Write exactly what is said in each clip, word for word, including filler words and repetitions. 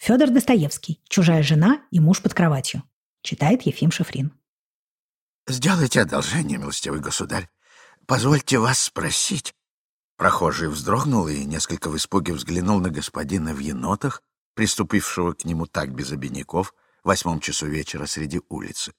Федор Достоевский. «Чужая жена и муж под кроватью». Читает Ефим Шифрин. «Сделайте одолжение, милостивый государь. Позвольте вас спросить». Прохожий вздрогнул и несколько в испуге взглянул на господина в енотах, приступившего к нему так без обиняков в восьмом часу вечера среди улицы.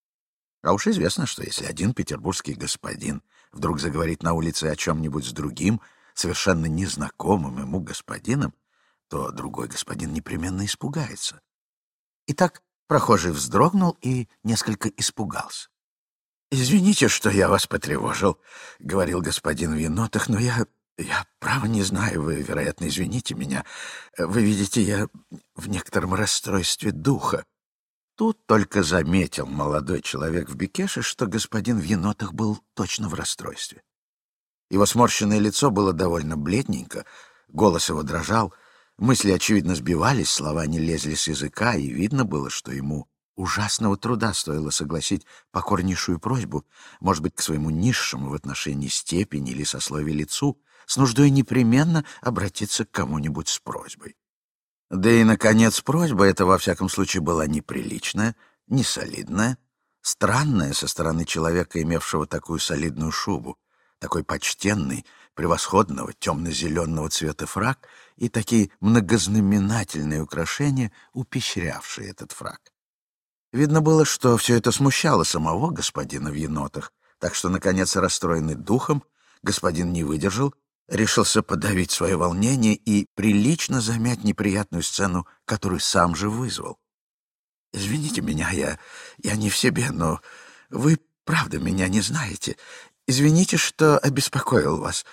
А уж известно, что если один петербургский господин вдруг заговорит на улице о чем-нибудь с другим, совершенно незнакомым ему господином, то другой господин непременно испугается. Итак, прохожий вздрогнул и несколько испугался. «Извините, что я вас потревожил», — говорил господин в енотах, «но я, я право не знаю, вы, вероятно, извините меня. Вы видите, я в некотором расстройстве духа». Тут только заметил молодой человек в бекеше, что господин в енотах был точно в расстройстве. Его сморщенное лицо было довольно бледненько, голос его дрожал, мысли, очевидно, сбивались, слова не лезли с языка, и видно было, что ему ужасного труда стоило согласить покорнейшую просьбу, может быть, к своему низшему в отношении степени или сословию лицу, с нуждой непременно обратиться к кому-нибудь с просьбой. Да и, наконец, просьба эта, во всяком случае, была неприличная, несолидная, странная со стороны человека, имевшего такую солидную шубу, такой почтенный, превосходного темно-зеленого цвета фрак и такие многознаменательные украшения, упещрявшие этот фрак. Видно было, что все это смущало самого господина в енотах, так что, наконец, расстроенный духом, господин не выдержал, решился подавить свое волнение и прилично замять неприятную сцену, которую сам же вызвал. «Извините меня, я, я не в себе, но вы, правда, меня не знаете. Извините, что обеспокоил вас.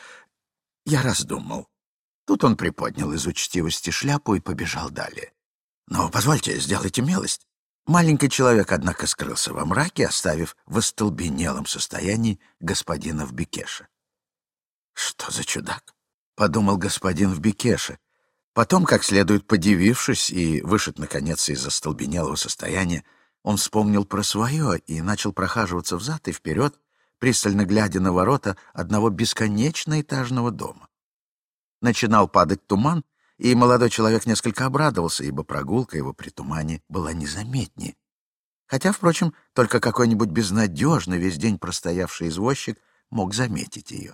Я раздумал». Тут он приподнял из учтивости шляпу и побежал далее. «Но позвольте, сделайте милость». Маленький человек, однако, скрылся во мраке, оставив в остолбенелом состоянии господина в бекеше. «Что за чудак?» — подумал господин в бекеше. Потом, как следует подивившись и вышед, наконец, из остолбенелого состояния, он вспомнил про свое и начал прохаживаться взад и вперед, пристально глядя на ворота одного бесконечно этажного дома. Начинал падать туман, и молодой человек несколько обрадовался, ибо прогулка его при тумане была незаметнее. Хотя, впрочем, только какой-нибудь безнадежный весь день простоявший извозчик мог заметить ее.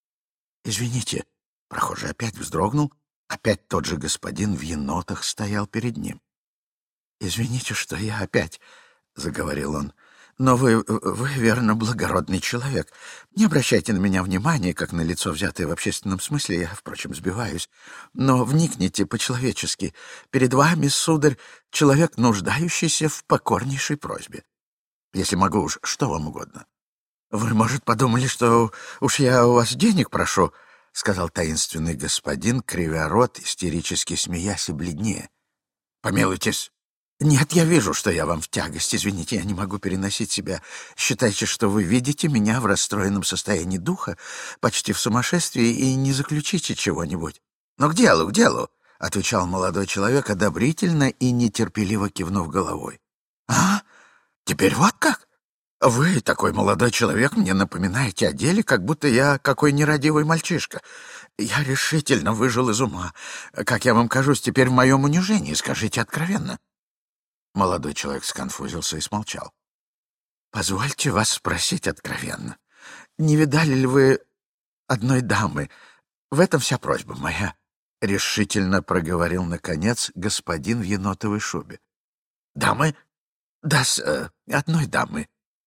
«Извините», — прохожий опять вздрогнул, опять тот же господин в енотах стоял перед ним. «Извините, что я опять», — заговорил он, — «но вы, вы, верно, благородный человек. Не обращайте на меня внимания, как на лицо, взятое в общественном смысле, я, впрочем, сбиваюсь. Но вникните по-человечески. Перед вами, сударь, человек, нуждающийся в покорнейшей просьбе. Если могу уж, что вам угодно». «Вы, может, подумали, что уж я у вас денег прошу», — сказал таинственный господин, кривя рот, истерически смеясь и бледнее. «Помилуйтесь. Нет, я вижу, что я вам в тягость. Извините, я не могу переносить себя. Считайте, что вы видите меня в расстроенном состоянии духа, почти в сумасшествии, и не заключите чего-нибудь». «Но к делу, к делу», — отвечал молодой человек, одобрительно и нетерпеливо кивнув головой. «А, теперь вот как? Вы, такой молодой человек, мне напоминаете о деле, как будто я какой нерадивый мальчишка. Я решительно выжил из ума. Как я вам кажусь теперь в моем унижении, скажите откровенно». Молодой человек сконфузился и смолчал. «Позвольте вас спросить откровенно. Не видали ли вы одной дамы? В этом вся просьба моя», — решительно проговорил, наконец, господин в енотовой шубе. «Дамы? Да, с э, одной дамы.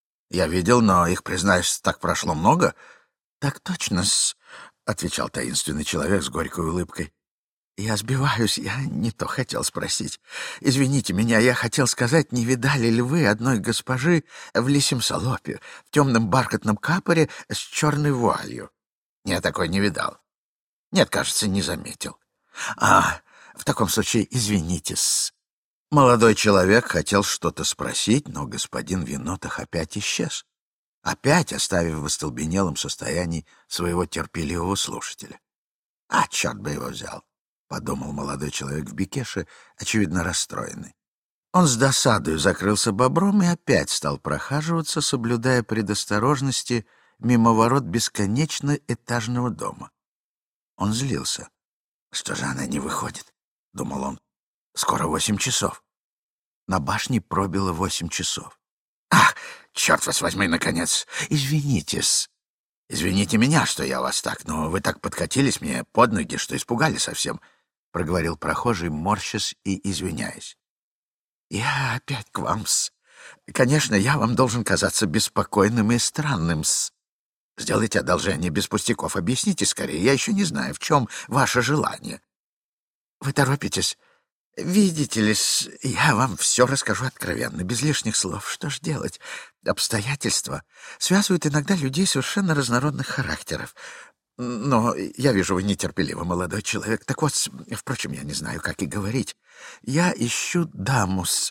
Я видел, но их, признаюсь, так прошло много». «Так точно-с», — отвечал таинственный человек с горькой улыбкой. «Я сбиваюсь, я не то хотел спросить. Извините меня, я хотел сказать, не видали ли вы одной госпожи в лисьем салопе, в темном бархатном капоре с черной вуалью?» «Я такой не видал. Нет, кажется, не заметил». «А, в таком случае извинитесь». Молодой человек хотел что-то спросить, но господин в енотах опять исчез, опять оставив в остолбенелом состоянии своего терпеливого слушателя. «А, черт бы его взял!» — подумал молодой человек в бекеше, очевидно расстроенный. Он с досадою закрылся бобром и опять стал прохаживаться, соблюдая предосторожности мимо ворот бесконечно этажного дома. Он злился. «Что же она не выходит?» — думал он. Скоро восемь часов. На башне пробило восемь часов. Ах, черт вас возьми, наконец! Извинитесь. Извините меня, что я вас так, но вы так подкатились мне под ноги, что испугали совсем, — проговорил прохожий, морщась и извиняясь. Я опять к вам-с. Конечно, я вам должен казаться беспокойным и странным-с. Сделайте одолжение без пустяков, объясните скорее, я еще не знаю, в чем ваше желание. Вы торопитесь? Видите ли, я вам все расскажу откровенно, без лишних слов. Что ж делать? Обстоятельства связывают иногда людей совершенно разнородных характеров. Но я вижу, вы нетерпеливый молодой человек. Так вот, впрочем, я не знаю, как и говорить. Я ищу даму с...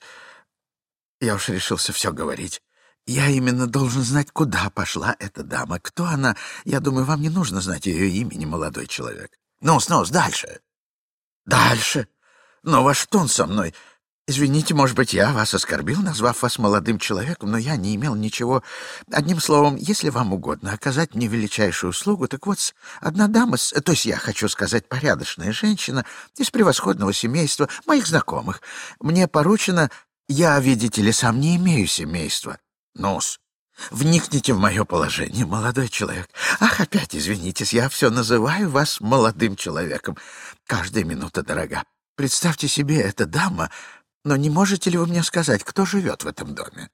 Я уж решился все говорить. Я именно должен знать, куда пошла эта дама. Кто она? Я думаю, вам не нужно знать ее имени, молодой человек. Ну-с, ну-с, дальше. Дальше? Но ваш тон со мной... Извините, может быть, я вас оскорбил, назвав вас молодым человеком, но я не имел ничего... Одним словом, если вам угодно оказать мне величайшую услугу, так вот, одна дама, то есть я хочу сказать, порядочная женщина из превосходного семейства моих знакомых, мне поручено... Я, видите ли, сам не имею семейства. Ну-с, вникните в мое положение, молодой человек. Ах, опять извинитесь, я все называю вас молодым человеком. Каждая минута дорога. Представьте себе, эта дама... Но не можете ли вы мне сказать, кто живет в этом доме?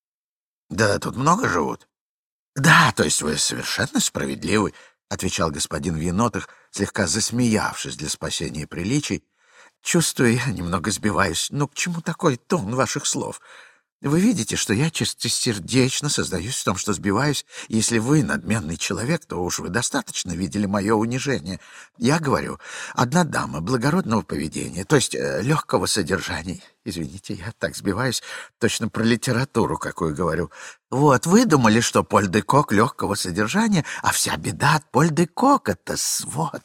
Да, тут много живут. Да, то есть вы совершенно справедливы, — отвечал господин в енотах, слегка засмеявшись для спасения приличий. Чувствую, я немного сбиваюсь. Но к чему такой тон ваших слов? Вы видите, что я чистосердечно создаюсь в том, что сбиваюсь. Если вы надменный человек, то уж вы достаточно видели мое унижение. Я говорю, одна дама благородного поведения, то есть э, легкого содержания. Извините, я так сбиваюсь, точно про литературу какую говорю. Вот, вы думали, что Поль де Кок легкого содержания, а вся беда от Поль де Кока-то, вот.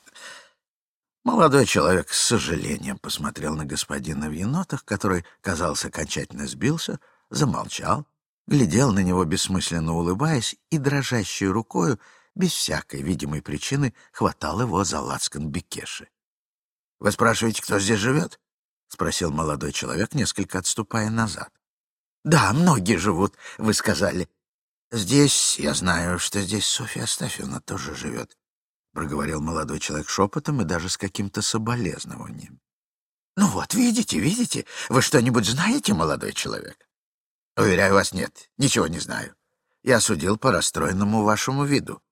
Молодой человек с сожалением посмотрел на господина в енотах, который, казалось, окончательно сбился, замолчал, глядел на него, бессмысленно улыбаясь, и дрожащей рукою, без всякой видимой причины, хватал его за лацкан бекеши. — Вы спрашиваете, кто здесь живет? — спросил молодой человек, несколько отступая назад. — Да, многие живут, вы сказали. — Здесь, я знаю, что здесь Софья Астафьевна тоже живет, — проговорил молодой человек шепотом и даже с каким-то соболезнованием. — Ну вот, видите, видите, вы что-нибудь знаете, молодой человек? — Уверяю вас, нет, ничего не знаю. Я судил по расстроенному вашему виду.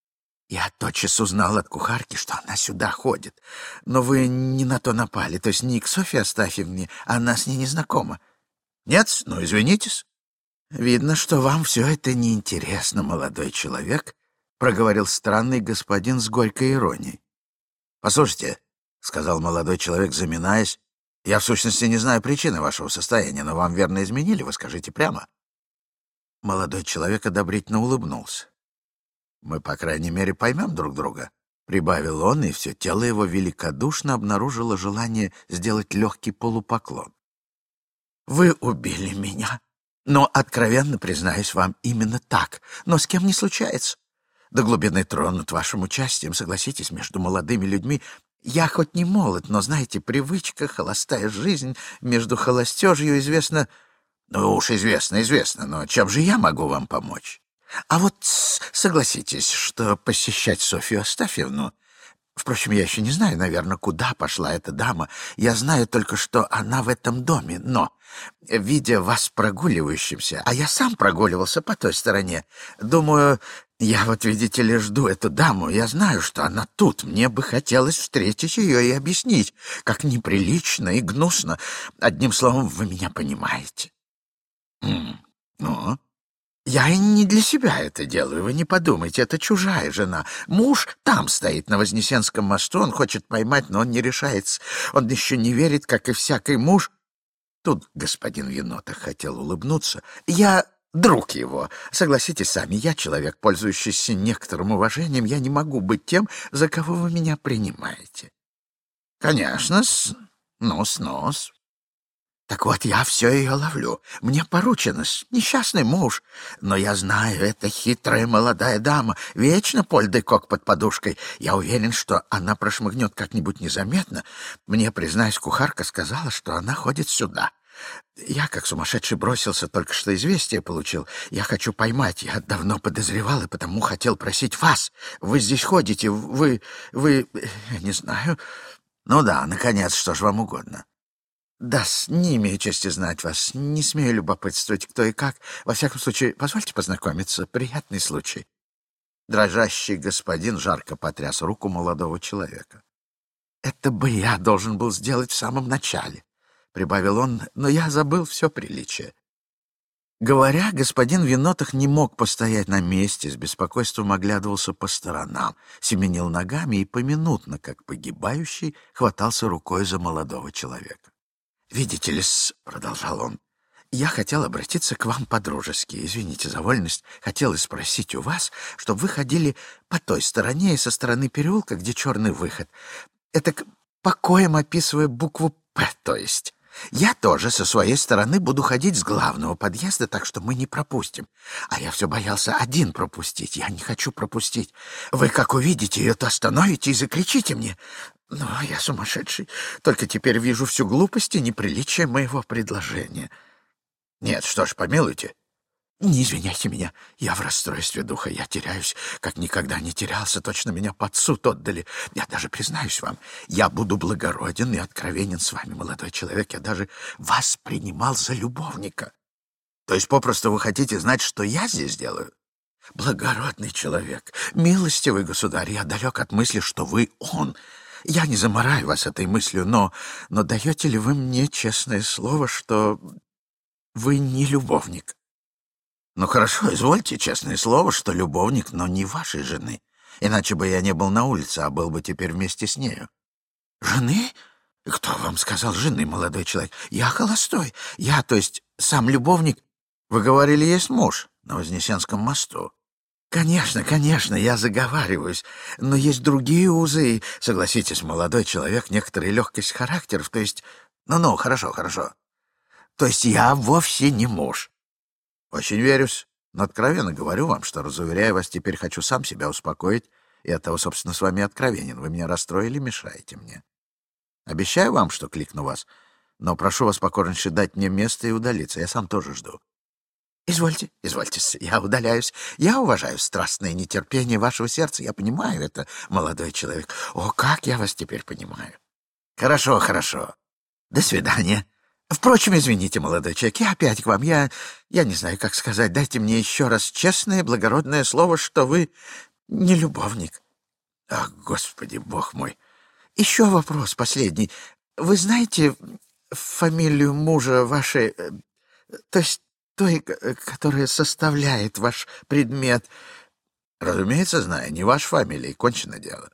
Я тотчас узнал от кухарки, что она сюда ходит. Но вы не на то напали, то есть не к Софье Астафьевне, а она с ней не знакома. Нет, ну извинитесь. Видно, что вам все это неинтересно, молодой человек, — проговорил странный господин с горькой иронией. — Послушайте, — сказал молодой человек, заминаясь, — я в сущности не знаю причины вашего состояния, но вам верно изменили, вы скажите прямо. Молодой человек одобрительно улыбнулся. — Мы, по крайней мере, поймем друг друга, — прибавил он, и все тело его великодушно обнаружило желание сделать легкий полупоклон. — Вы убили меня, но, откровенно признаюсь вам, именно так, но с кем не случается. До глубины тронут вашим участием, согласитесь, между молодыми людьми. Я хоть не молод, но, знаете, привычка, холостая жизнь, между холостежью известно... Ну уж известно, известно, но чем же я могу вам помочь? А вот согласитесь, что посещать Софью Астафьевну... Впрочем, я еще не знаю, наверное, куда пошла эта дама. Я знаю только, что она в этом доме, но, видя вас прогуливающимся, а я сам прогуливался по той стороне, думаю, я вот, видите ли, жду эту даму, я знаю, что она тут, мне бы хотелось встретить ее и объяснить, как неприлично и гнусно. Одним словом, вы меня понимаете. М, Ну... Я и не для себя это делаю, вы не подумайте, это чужая жена. Муж там стоит на Вознесенском мосту, он хочет поймать, но он не решается. Он еще не верит, как и всякий муж. Тут господин в енотах хотел улыбнуться. Я друг его. Согласитесь сами, я человек, пользующийся некоторым уважением, я не могу быть тем, за кого вы меня принимаете. Конечно-с, нос-нос. Так вот, я все ее ловлю. Мне поручено, несчастный муж. Но я знаю, это хитрая молодая дама, вечно польдой кок под подушкой. Я уверен, что она прошмыгнет как-нибудь незаметно. Мне, признаюсь, кухарка сказала, что она ходит сюда. Я, как сумасшедший, бросился, только что известие получил. Я хочу поймать, я давно подозревал и потому хотел просить вас. Вы здесь ходите, вы... вы... я не знаю. Ну да, наконец, что ж вам угодно. Да, не имею чести знать вас, не смею любопытствовать, кто и как. Во всяком случае, позвольте познакомиться, приятный случай. Дрожащий господин жарко потряс руку молодого человека. «Это бы я должен был сделать в самом начале», — прибавил он, но я забыл все приличие. Говоря, господин Винотах не мог постоять на месте, с беспокойством оглядывался по сторонам, семенил ногами и поминутно, как погибающий, хватался рукой за молодого человека. «Видите ли, — продолжал он, — я хотел обратиться к вам по-дружески, извините за вольность, хотел спросить у вас, чтобы вы ходили по той стороне и со стороны переулка, где черный выход. Это покоем описывая букву «П», то есть. Я тоже со своей стороны буду ходить с главного подъезда, так что мы не пропустим. А я все боялся один пропустить, я не хочу пропустить. Вы, как увидите ее, то остановите и закричите мне. Но я сумасшедший, только теперь вижу всю глупость и неприличие моего предложения. Нет, что ж, помилуйте. Не извиняйте меня, я в расстройстве духа, я теряюсь, как никогда не терялся, точно меня под суд отдали. Я даже признаюсь вам, я буду благороден и откровенен с вами, молодой человек, я даже вас принимал за любовника. То есть попросту вы хотите знать, что я здесь делаю? Благородный человек, милостивый государь, я далек от мысли, что вы он. Я не замораю вас этой мыслью, но, но даете ли вы мне честное слово, что вы не любовник? Ну хорошо, извольте честное слово, что любовник, но не вашей жены. Иначе бы я не был на улице, а был бы теперь вместе с нею. Жены? Кто вам сказал жены, молодой человек? Я холостой. Я, то есть, сам любовник. Вы говорили, есть муж на Вознесенском мосту. Конечно, конечно, я заговариваюсь, но есть другие узы, и, согласитесь, молодой человек, некоторая легкость характеров, то есть... Ну-ну, хорошо, хорошо. То есть я вовсе не муж. Очень верюсь, но откровенно говорю вам, что, разуверяя вас, теперь хочу сам себя успокоить, и оттого, собственно, с вами откровенен. Вы меня расстроили, мешаете мне. Обещаю вам, что кликну вас, но прошу вас покорнейше дать мне место и удалиться. Я сам тоже жду. Извольте, извольте, я удаляюсь. Я уважаю страстное нетерпение вашего сердца. Я понимаю это, молодой человек. О, как я вас теперь понимаю. Хорошо, хорошо. До свидания. Впрочем, извините, молодой человек, я опять к вам. Я, я не знаю, как сказать. Дайте мне еще раз честное, благородное слово, что вы не любовник. Ах, Господи, Бог мой. Еще вопрос последний. Вы знаете фамилию мужа вашей, то есть той, которая составляет ваш предмет? Разумеется, знаю. Не ваша фамилия, кончено дело.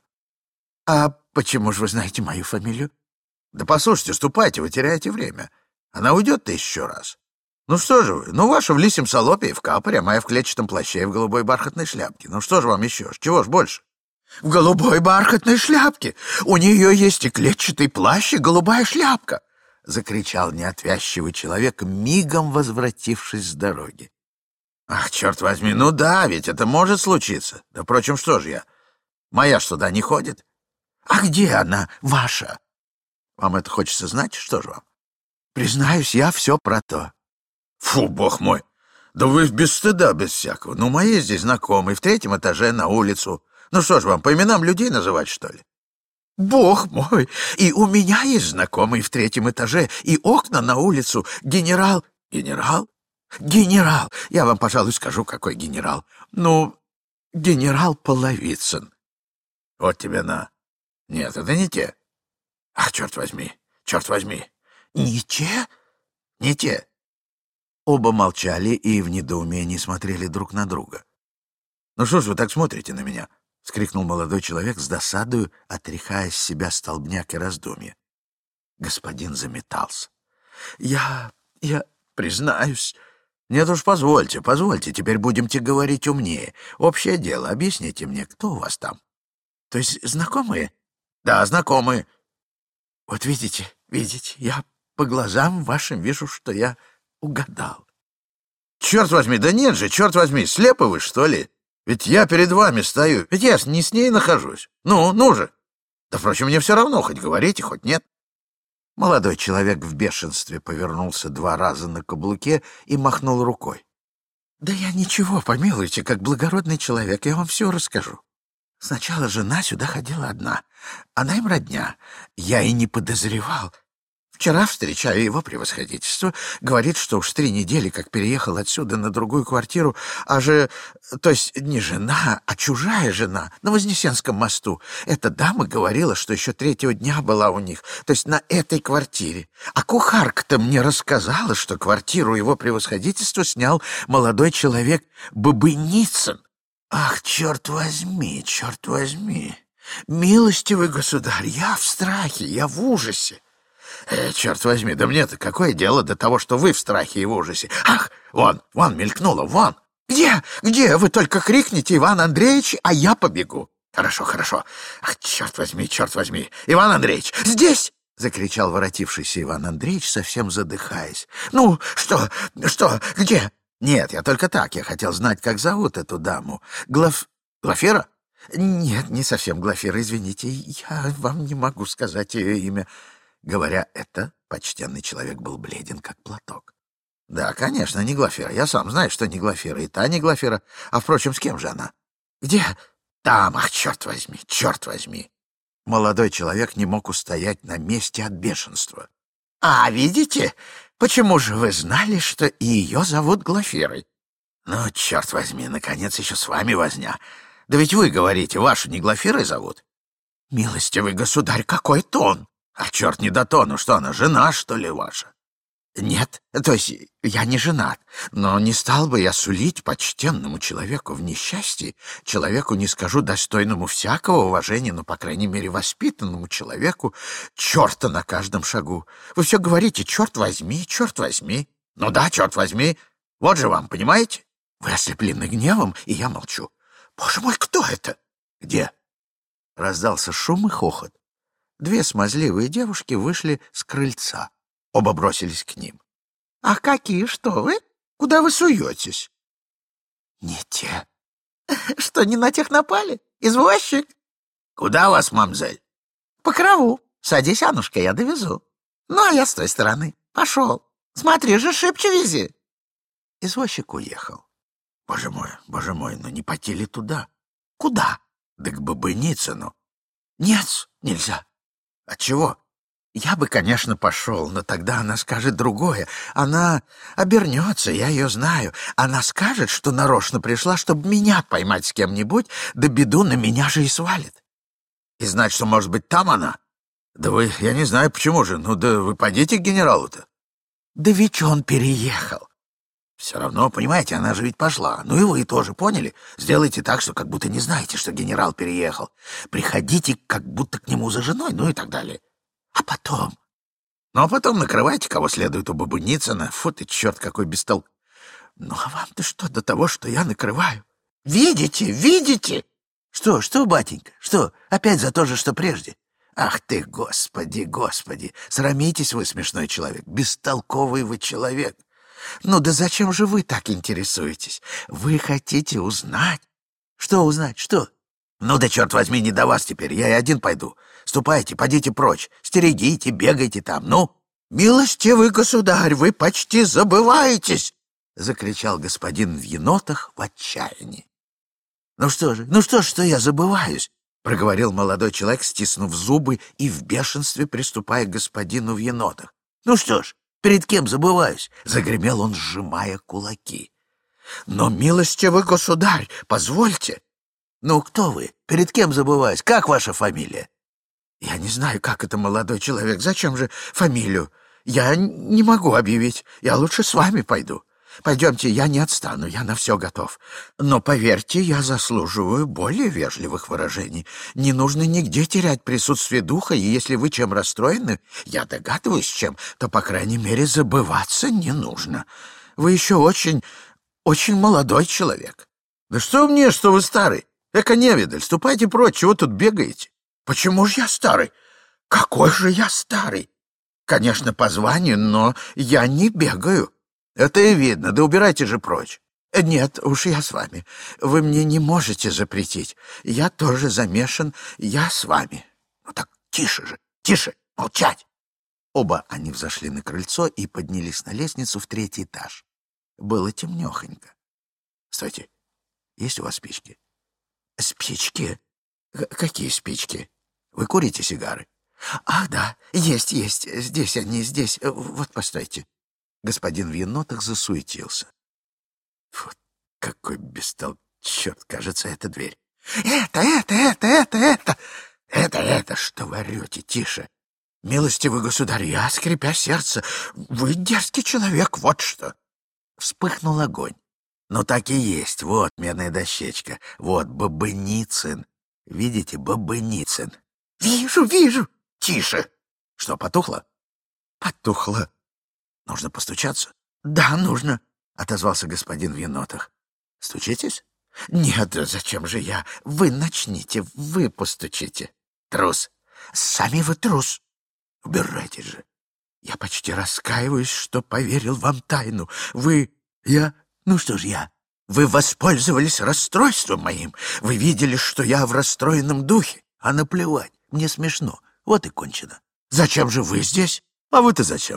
А почему же вы знаете мою фамилию? Да послушайте, ступайте, вы теряете время. Она уйдет-то еще раз. Ну что же вы? Ну, ваша в лисьем салопе и в капоре, а моя в клетчатом плаще и в голубой бархатной шляпке. Ну что же вам еще? Чего ж больше? В голубой бархатной шляпке! У нее есть и клетчатый плащ, и голубая шляпка! — закричал неотвязчивый человек, мигом возвратившись с дороги. Ах, черт возьми, ну да, ведь это может случиться. Да, впрочем, что же я? Моя ж туда не ходит. А где она, ваша? Вам это хочется знать? Что же вам? Признаюсь, я все про то. Фу, бог мой! Да вы без стыда, без всякого. Ну, мои здесь знакомые, в третьем этаже на улицу. Ну что ж вам, по именам людей называть, что ли? Бог мой! И у меня есть знакомый в третьем этаже, и окна на улицу. Генерал... Генерал? Генерал! Я вам, пожалуй, скажу, какой генерал. Ну, генерал Половицын. Вот тебе на. Нет, это не те. Ах, черт возьми, черт возьми. Не те? Не те. Оба молчали и в недоумении смотрели друг на друга. «Ну что ж вы так смотрите на меня?» — вскрикнул молодой человек с досадою, отряхая с себя столбняк и раздумья. Господин заметался. «Я... я... признаюсь...» «Нет уж, позвольте, позвольте, теперь будемте говорить умнее. Общее дело, объясните мне, кто у вас там?» «То есть знакомые?» «Да, знакомые». «Вот видите, видите, я По глазам вашим вижу, что я угадал. Черт возьми, да нет же, черт возьми, слепы вы, что ли? Ведь я перед вами стою, ведь я не с ней нахожусь. Ну, ну же. Да, впрочем, мне все равно, хоть говорите, хоть нет. Молодой человек в бешенстве повернулся два раза на каблуке и махнул рукой. Да я ничего, помилуйте, как благородный человек, я вам все расскажу. Сначала жена сюда ходила одна. Она им родня. Я и не подозревал. Вчера встречаю его превосходительство. Говорит, что уж три недели, как переехал отсюда на другую квартиру, а же... То есть не жена, а чужая жена на Вознесенском мосту. Эта дама говорила, что еще третьего дня была у них, то есть на этой квартире. А кухарка-то мне рассказала, что квартиру его превосходительства снял молодой человек Бабыницын. Ах, черт возьми, черт возьми! Милостивый государь, я в страхе, я в ужасе. Э, черт возьми, да мне-то какое дело до того, что вы в страхе и в ужасе? Ах, вон, вон мелькнуло, вон! Где, где? Вы только крикните, Иван Андреевич, а я побегу. Хорошо, хорошо. Ах, черт возьми, черт возьми! Иван Андреевич, здесь! — закричал воротившийся Иван Андреевич, совсем задыхаясь. Ну, что, что, где? Нет, я только так, я хотел знать, как зовут эту даму. Глаф... Глафира? Нет, не совсем Глафира, извините, я вам не могу сказать ее имя. Говоря это, почтенный человек был бледен, как платок. Да, конечно, не Глафира. Я сам знаю, что не Глафира. И та не Глафира. А, впрочем, с кем же она? Где? Там. Ах, черт возьми, черт возьми. Молодой человек не мог устоять на месте от бешенства. А, видите? Почему же вы знали, что и ее зовут Глафирой? Ну, черт возьми, наконец еще с вами возня. Да ведь вы говорите, вашу не Глафирой зовут? Милостивый государь, какой тон! А черт не до тону, что она, жена, что ли, ваша? Нет, то есть я не женат, но не стал бы я сулить почтенному человеку в несчастье, человеку, не скажу, достойному всякого уважения, но, по крайней мере, воспитанному человеку, черта на каждом шагу. Вы все говорите, черт возьми, черт возьми. Ну да, черт возьми. Вот же вам, понимаете? Вы ослеплены гневом, и я молчу. Боже мой, кто это? Где? Раздался шум и хохот. Две смазливые девушки вышли с крыльца. Оба бросились к ним. — Ах, какие, что вы? Куда вы суетесь? — Не те. — Что, не на тех напали? Извозчик? — Куда вас, мамзель? — По Крову. Садись, Аннушка, я довезу. Ну, а я с той стороны. Пошел. Смотри же, шибче вези. Извозчик уехал. — Боже мой, боже мой, ну не пойти ли туда? — Куда? — Да к Бабыницыну. — Нет, нельзя. — Отчего? Я бы, конечно, пошел, но тогда она скажет другое. Она обернется, я ее знаю. Она скажет, что нарочно пришла, чтобы меня поймать с кем-нибудь, да беду на меня же и свалит. И знать, что, может быть, там она? Да вы, я не знаю, почему же. Ну да вы пойдите к генералу-то. Да ведь он переехал. Все равно, понимаете, она же ведь пошла. Ну и вы тоже, поняли? Сделайте так, что как будто не знаете, что генерал переехал. Приходите, как будто к нему за женой, ну и так далее. А потом? Ну, а потом накрывайте, кого следует у Бабыницына. Фу ты, черт, какой бестолк. Ну, а вам-то что до того, что я накрываю? Видите, видите? Что, что, батенька, что, опять за то же, что прежде? Ах ты, господи, господи, срамитесь вы, смешной человек, бестолковый вы человек. Ну да зачем же вы так интересуетесь? Вы хотите узнать? Что узнать, что? Ну да черт возьми, не до вас теперь, я и один пойду. Ступайте, подите прочь, стерегите, бегайте там, ну. Милостивый государь, вы почти забываетесь, закричал господин в енотах в отчаянии. Ну что же, ну что ж, что я забываюсь, проговорил молодой человек, стиснув зубы и в бешенстве приступая к господину в енотах. Ну что ж, перед кем забываюсь? Загремел он, сжимая кулаки. Но, милостивый государь, позвольте. Ну, кто вы? Перед кем забываюсь? Как ваша фамилия? Я не знаю, как это, молодой человек. Зачем же фамилию? Я не могу объявить. Я лучше с вами пойду. Пойдемте, я не отстану, я на все готов. Но, поверьте, я заслуживаю более вежливых выражений. Не нужно нигде терять присутствие духа, и если вы чем расстроены, я догадываюсь, чем, то, по крайней мере, забываться не нужно. Вы еще очень, очень молодой человек. Да что мне, что вы старый? Эка невидаль, ступайте прочь, чего тут бегаете? Почему же я старый? Какой же я старый? Конечно, по званию, но я не бегаю. Это и видно, да убирайте же прочь. Нет, уж я с вами. Вы мне не можете запретить. Я тоже замешан, я с вами. Ну так тише же, тише, молчать. Оба они взошли на крыльцо и поднялись на лестницу в третий этаж. Было темнехонько. Стойте, есть у вас спички? Спички? К- какие спички? Вы курите сигары? Ах, да, есть, есть. Здесь они, здесь. Вот, постойте. Господин в енотах засуетился. Вот какой бестолк... Черт, кажется, это дверь. Это, это, это, это, это... Это, это, что вы орете, тише. Милостивый государь, я, скрипя сердце, вы дерзкий человек, вот что. Вспыхнул огонь. Ну, так и есть. Вот медная дощечка. Вот Бабыницын. Видите, Бабыницын. Вижу, вижу. Тише. Что, потухло? Потухло. Нужно постучаться? Да, нужно, отозвался господин в енотах. Стучитесь? Нет, зачем же я? Вы начните, вы постучите. Трус. Сами вы трус. Убирайтесь же. Я почти раскаиваюсь, что поверил вам тайну. Вы... Я... Ну что ж я? Вы воспользовались расстройством моим. Вы видели, что я в расстроенном духе. А наплевать, мне смешно. Вот и кончено. Зачем же вы здесь? А вы-то зачем?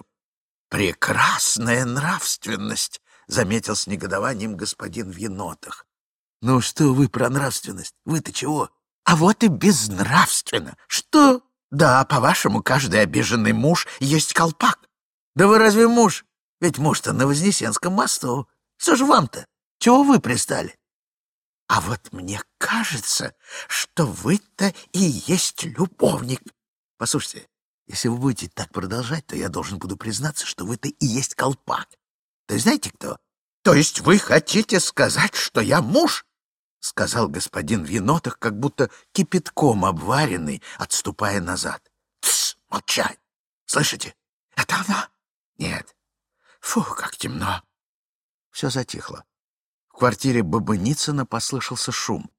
Прекрасная нравственность, заметил с негодованием господин в енотах. Ну что вы про нравственность? Вы-то чего? А вот и безнравственно. Что? Да, по-вашему, каждый обиженный муж есть колпак. Да вы разве муж? Ведь муж-то на Вознесенском мосту. Что ж вам-то? Чего вы пристали? А вот мне кажется, что вы-то и есть любовник. Послушайте, если вы будете так продолжать, то я должен буду признаться, что вы-то и есть колпак. То есть знаете кто? То есть вы хотите сказать, что я муж? Сказал господин в енотах, как будто кипятком обваренный, отступая назад. Тссс, молчать. Слышите? Это она? Нет. Фу, как темно. Все затихло. В квартире Бабыницына послышался шум.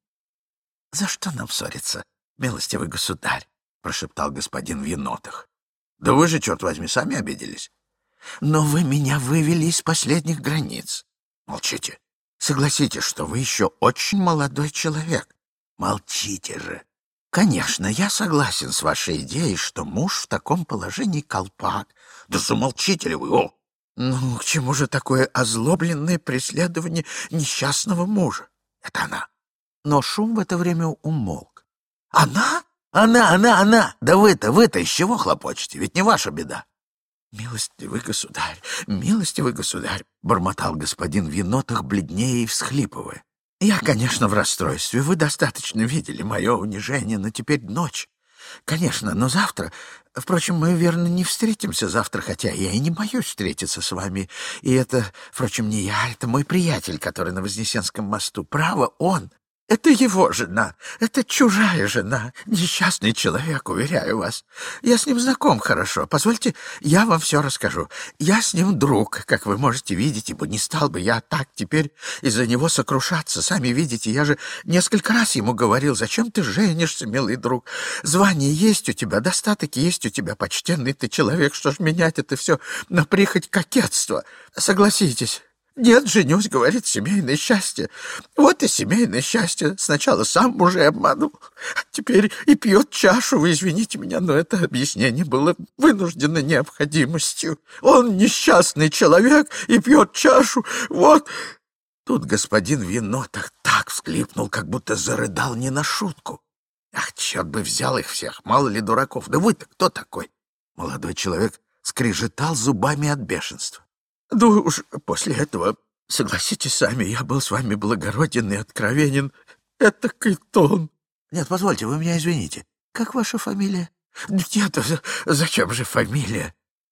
— За что нам ссориться, милостивый государь? — прошептал господин в енотах. — Да вы же, черт возьми, сами обиделись. — Но вы меня вывели из последних границ. Молчите. Согласитесь, что вы еще очень молодой человек. Молчите же. Конечно, я согласен с вашей идеей, что муж в таком положении колпак. Да замолчите ли вы, о! Ну, к чему же такое озлобленное преследование несчастного мужа? Это она. Но шум в это время умолк. Она? Она, она, она! Да вы-то, вы-то из чего хлопочете? Ведь не ваша беда. Милостивый государь, милостивый государь, бормотал господин в енотах, бледнее и всхлипывая. Я, конечно, в расстройстве. Вы достаточно видели мое унижение, но теперь ночь. Конечно, но завтра... Впрочем, мы, верно, не встретимся завтра, хотя я и не боюсь встретиться с вами. И это, впрочем, не я, это мой приятель, который на Вознесенском мосту. Право, он. Это его жена, это чужая жена, несчастный человек, уверяю вас. Я с ним знаком хорошо. Позвольте, я вам все расскажу. Я с ним друг, как вы можете видеть, ибо не стал бы я так теперь из-за него сокрушаться. Сами видите, я же несколько раз ему говорил, зачем ты женишься, милый друг? Звание есть у тебя, достаток есть у тебя, почтенный ты человек, что ж менять это все на прихоть кокетства? Согласитесь. Нет, женюсь, говорит, семейное счастье. Вот и семейное счастье. Сначала сам мужа обманул, а теперь и пьет чашу. Вы извините меня, но это объяснение было вынуждено необходимостью. Он несчастный человек и пьет чашу. Вот. Тут господин в енотах так всклипнул, как будто зарыдал не на шутку. Ах, черт бы взял их всех, мало ли дураков. Да вы-то кто такой? Молодой человек скрежетал зубами от бешенства. Ну уж после этого, согласитесь сами, я был с вами благороден и откровенен. Этакий тон. Нет, позвольте, вы меня извините. Как ваша фамилия? Нет, зачем же фамилия?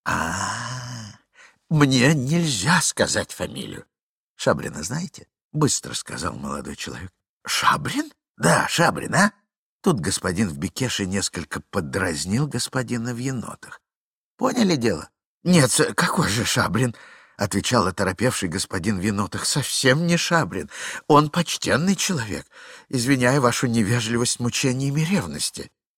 А, мне нельзя сказать фамилию. Шабрина знаете? Быстро сказал молодой человек. Шабрин? Да, Шабрин, а? Тут господин в бекеше несколько подразнил господина в енотах. Поняли дело? Нет, какой же Шабрин? — отвечал оторопевший господин в енотах. — Совсем не Шабрин. Он почтенный человек, извиняя вашу невежливость мучениями ревности.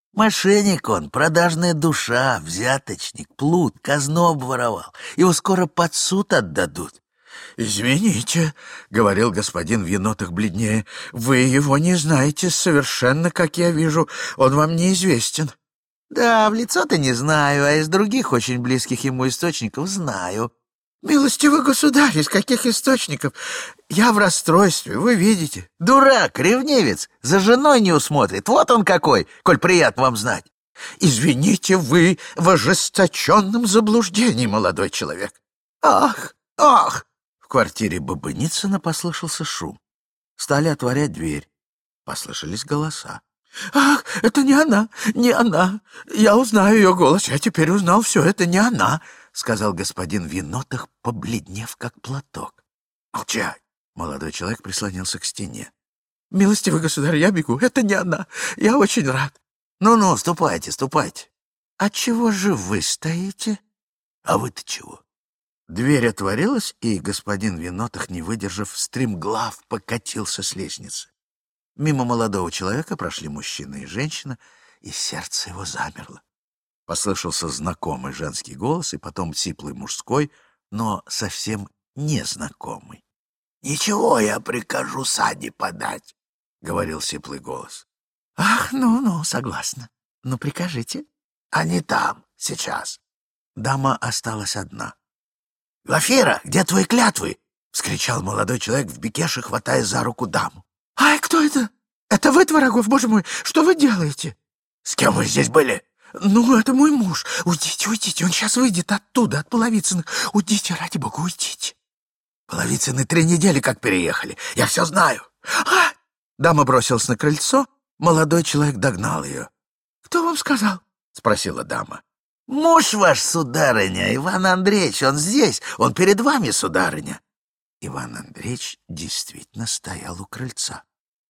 Мошенник он, продажная душа, взяточник, плут, казну обворовал. Его скоро под суд отдадут. «Извините», — говорил господин в енотах бледнее, — «вы его не знаете совершенно, как я вижу. Он вам неизвестен». «Да, в лицо-то не знаю, а из других очень близких ему источников знаю». «Милостивый государь, из каких источников? Я в расстройстве, вы видите». «Дурак, ревнивец, за женой не усмотрит. Вот он какой, коль приятно вам знать». «Извините, вы в ожесточенном заблуждении, молодой человек». «Ах, ах!» В квартире Бабыницына послышался шум. Стали отворять дверь. Послышались голоса. «Ах, это не она, не она! Я узнаю ее голос, я теперь узнал все, это не она!» — сказал господин в енотах, побледнев как платок. «Молчать!» — молодой человек прислонился к стене. «Милостивый государь, я бегу, это не она, я очень рад». «Ну-ну, ступайте, ступайте». «А чего же вы стоите?» «А вы-то чего?» Дверь отворилась, и господин в енотах, не выдержав, стремглав покатился с лестницы. Мимо молодого человека прошли мужчина и женщина, и сердце его замерло. Послышался знакомый женский голос, и потом сиплый мужской, но совсем незнакомый. «Ничего, я прикажу Сане подать», — говорил сиплый голос. «Ах, ну-ну, согласна. Ну, прикажите». «Они там, сейчас». Дама осталась одна. «Глафира, где твои клятвы?» — вскричал молодой человек в бекеше, хватая за руку даму. «Ай, кто это? Это вы, Творогов, боже мой, что вы делаете?» «С кем вы здесь были?» «Ну, это мой муж. Уйдите, уйдите, он сейчас выйдет оттуда, от Половицыных. Уйдите, ради бога, уйдите». «Половицыны три недели как переехали. Я все знаю». «А!» Дама бросилась на крыльцо, молодой человек догнал ее. «Кто вам сказал?» — спросила дама. «Муж ваш, сударыня, Иван Андреевич, он здесь, он перед вами, сударыня». Иван Андреевич действительно стоял у крыльца.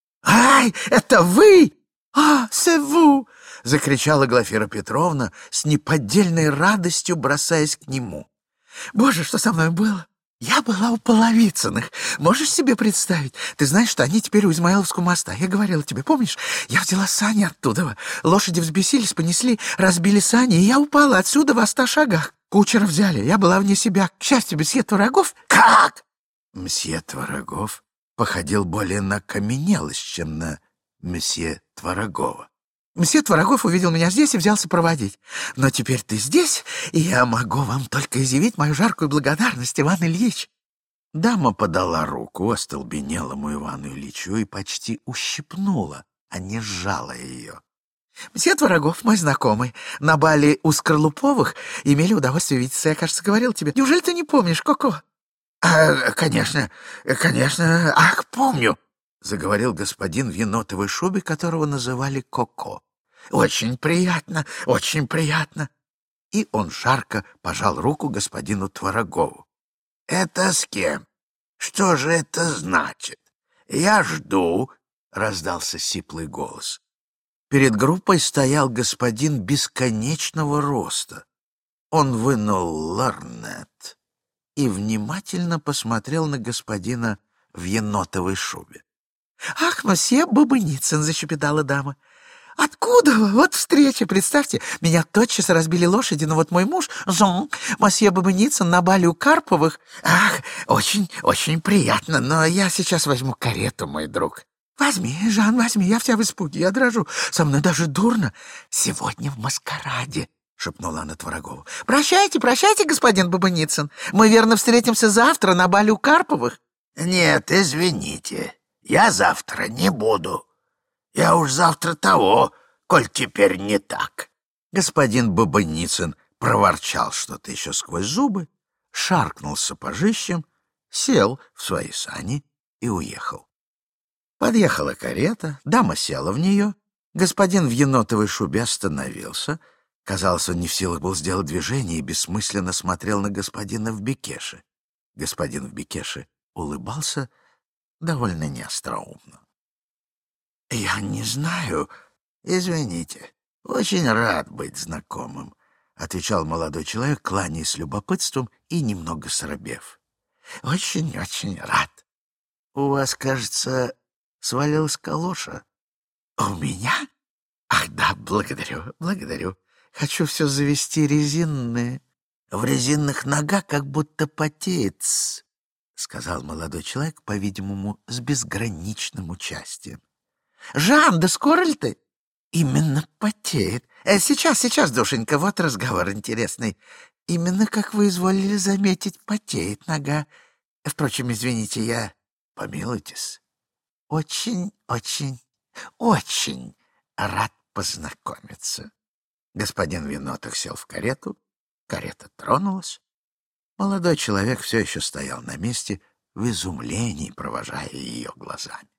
«Ай, это вы! А, c'est vous!» — закричала Глафира Петровна с неподдельной радостью, бросаясь к нему. «Боже, что со мной было! Я была у Половицыных. Можешь себе представить? Ты знаешь, что они теперь у Измаиловского моста. Я говорила тебе, помнишь? Я взяла сани оттуда. Лошади взбесились, понесли, разбили сани, и я упала отсюда во ста шагах. Кучера взяли. Я была вне себя. К счастью, месье Творогов...» «Как?» Месье Творогов походил более на каменелость, чем на месье Творогова. «Месье Творогов увидел меня здесь и взялся проводить. Но теперь ты здесь, и я могу вам только изъявить мою жаркую благодарность, Иван Ильич». Дама подала руку остолбенелому Ивану Ильичу и почти ущипнула, а не сжала ее. «Месье Творогов, мой знакомый, на бале у Скорлуповых имели удовольствие видеться. Я, кажется, говорил тебе. Неужели ты не помнишь, Коко?» «А, конечно, конечно, ах, помню», — заговорил господин в енотовой шубе, которого называли Коко. «Очень приятно, очень приятно». И он жарко пожал руку господину Творогову. «Это с кем? Что же это значит? Я жду», — раздался сиплый голос. Перед группой стоял господин бесконечного роста. Он вынул лорнет и внимательно посмотрел на господина в енотовой шубе. «Ах, мосье Бабыницын!» — защепетала дама. «Откуда вы? Вот встреча, представьте. Меня тотчас разбили лошади, но вот мой муж, Жон, мосье Бабыницын, на бале у Карповых. Ах, очень, очень приятно, но я сейчас возьму карету, мой друг». «Возьми, Жан, возьми, я вся в испуге, я дрожу. Со мной даже дурно. Сегодня в маскараде», — шепнула она Творогову. «Прощайте, прощайте, господин Бабыницын. Мы, верно, встретимся завтра на бале у Карповых». «Нет, извините, я завтра не буду. Я уж завтра того, коль теперь не так». Господин Бабыницын проворчал что-то еще сквозь зубы, шаркнул сапожищем, сел в свои сани и уехал. Подъехала карета, дама села в нее, господин в енотовой шубе остановился. Казалось, он не в силах был сделать движение и бессмысленно смотрел на господина в бекеше. Господин в бекеше улыбался довольно неостроумно. «Я не знаю. Извините. Очень рад быть знакомым», — отвечал молодой человек, кланяясь с любопытством и немного срабев. «Очень-очень рад. У вас, кажется, свалилась калоша». «У меня? Ах, да, благодарю, благодарю. Хочу все завести резинное. В резинных нога как будто потеет, — сказал молодой человек, по-видимому, с безграничным участием. Жан, да скоро ли ты? Именно потеет. Э, сейчас, сейчас, душенька, вот разговор интересный. Именно, как вы изволили заметить, потеет нога. Впрочем, извините, я... Помилуйтесь. Очень, очень, очень рад познакомиться. Господин Винотах сел в карету, карета тронулась. Молодой человек все еще стоял на месте, в изумлении провожая ее глазами.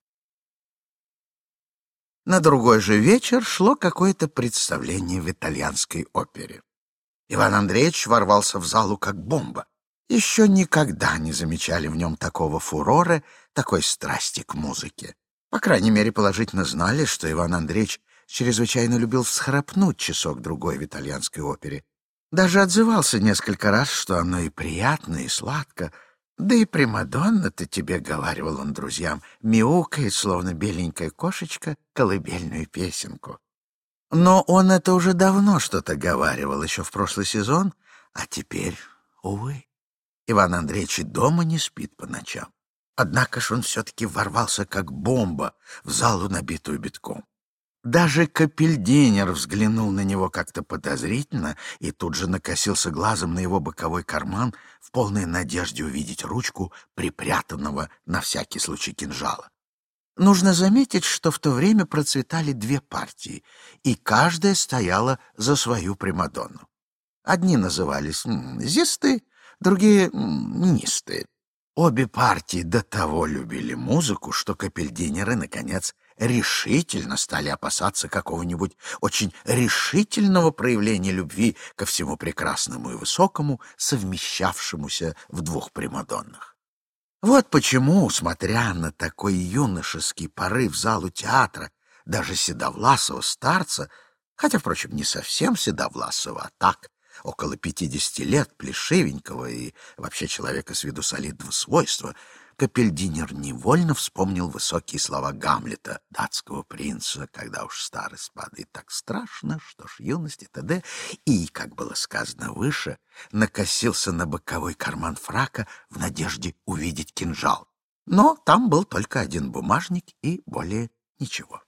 На другой же вечер шло какое-то представление в итальянской опере. Иван Андреевич ворвался в залу как бомба. Еще никогда не замечали в нем такого фурора, такой страсти к музыке. По крайней мере, положительно знали, что Иван Андреевич чрезвычайно любил всхрапнуть часок-другой в итальянской опере. Даже отзывался несколько раз, что оно и приятно, и сладко. Да и примадонна-то тебе, — говаривал он друзьям, — мяукает, словно беленькая кошечка, колыбельную песенку. Но он это уже давно что-то говаривал, еще в прошлый сезон, а теперь, увы, Иван Андреевич и дома не спит по ночам. Однако ж он все-таки ворвался как бомба в залу, набитую битком. Даже капельдинер взглянул на него как-то подозрительно и тут же накосился глазом на его боковой карман в полной надежде увидеть ручку припрятанного на всякий случай кинжала. Нужно заметить, что в то время процветали две партии, и каждая стояла за свою примадонну. Одни назывались «зисты», другие «нисты». Обе партии до того любили музыку, что капельдинеры, наконец, решительно стали опасаться какого-нибудь очень решительного проявления любви ко всему прекрасному и высокому, совмещавшемуся в двух примадоннах. Вот почему, смотря на такой юношеский порыв залу театра, даже седовласого старца, хотя, впрочем, не совсем седовласого, а так, около пятидесяти лет, плешивенького и вообще человека с виду солидного свойства, капельдинер невольно вспомнил высокие слова Гамлета, датского принца, когда уж старость падает так страшно, что ж юность и т.д. И, как было сказано выше, накосился на боковой карман фрака в надежде увидеть кинжал. Но там был только один бумажник и более ничего.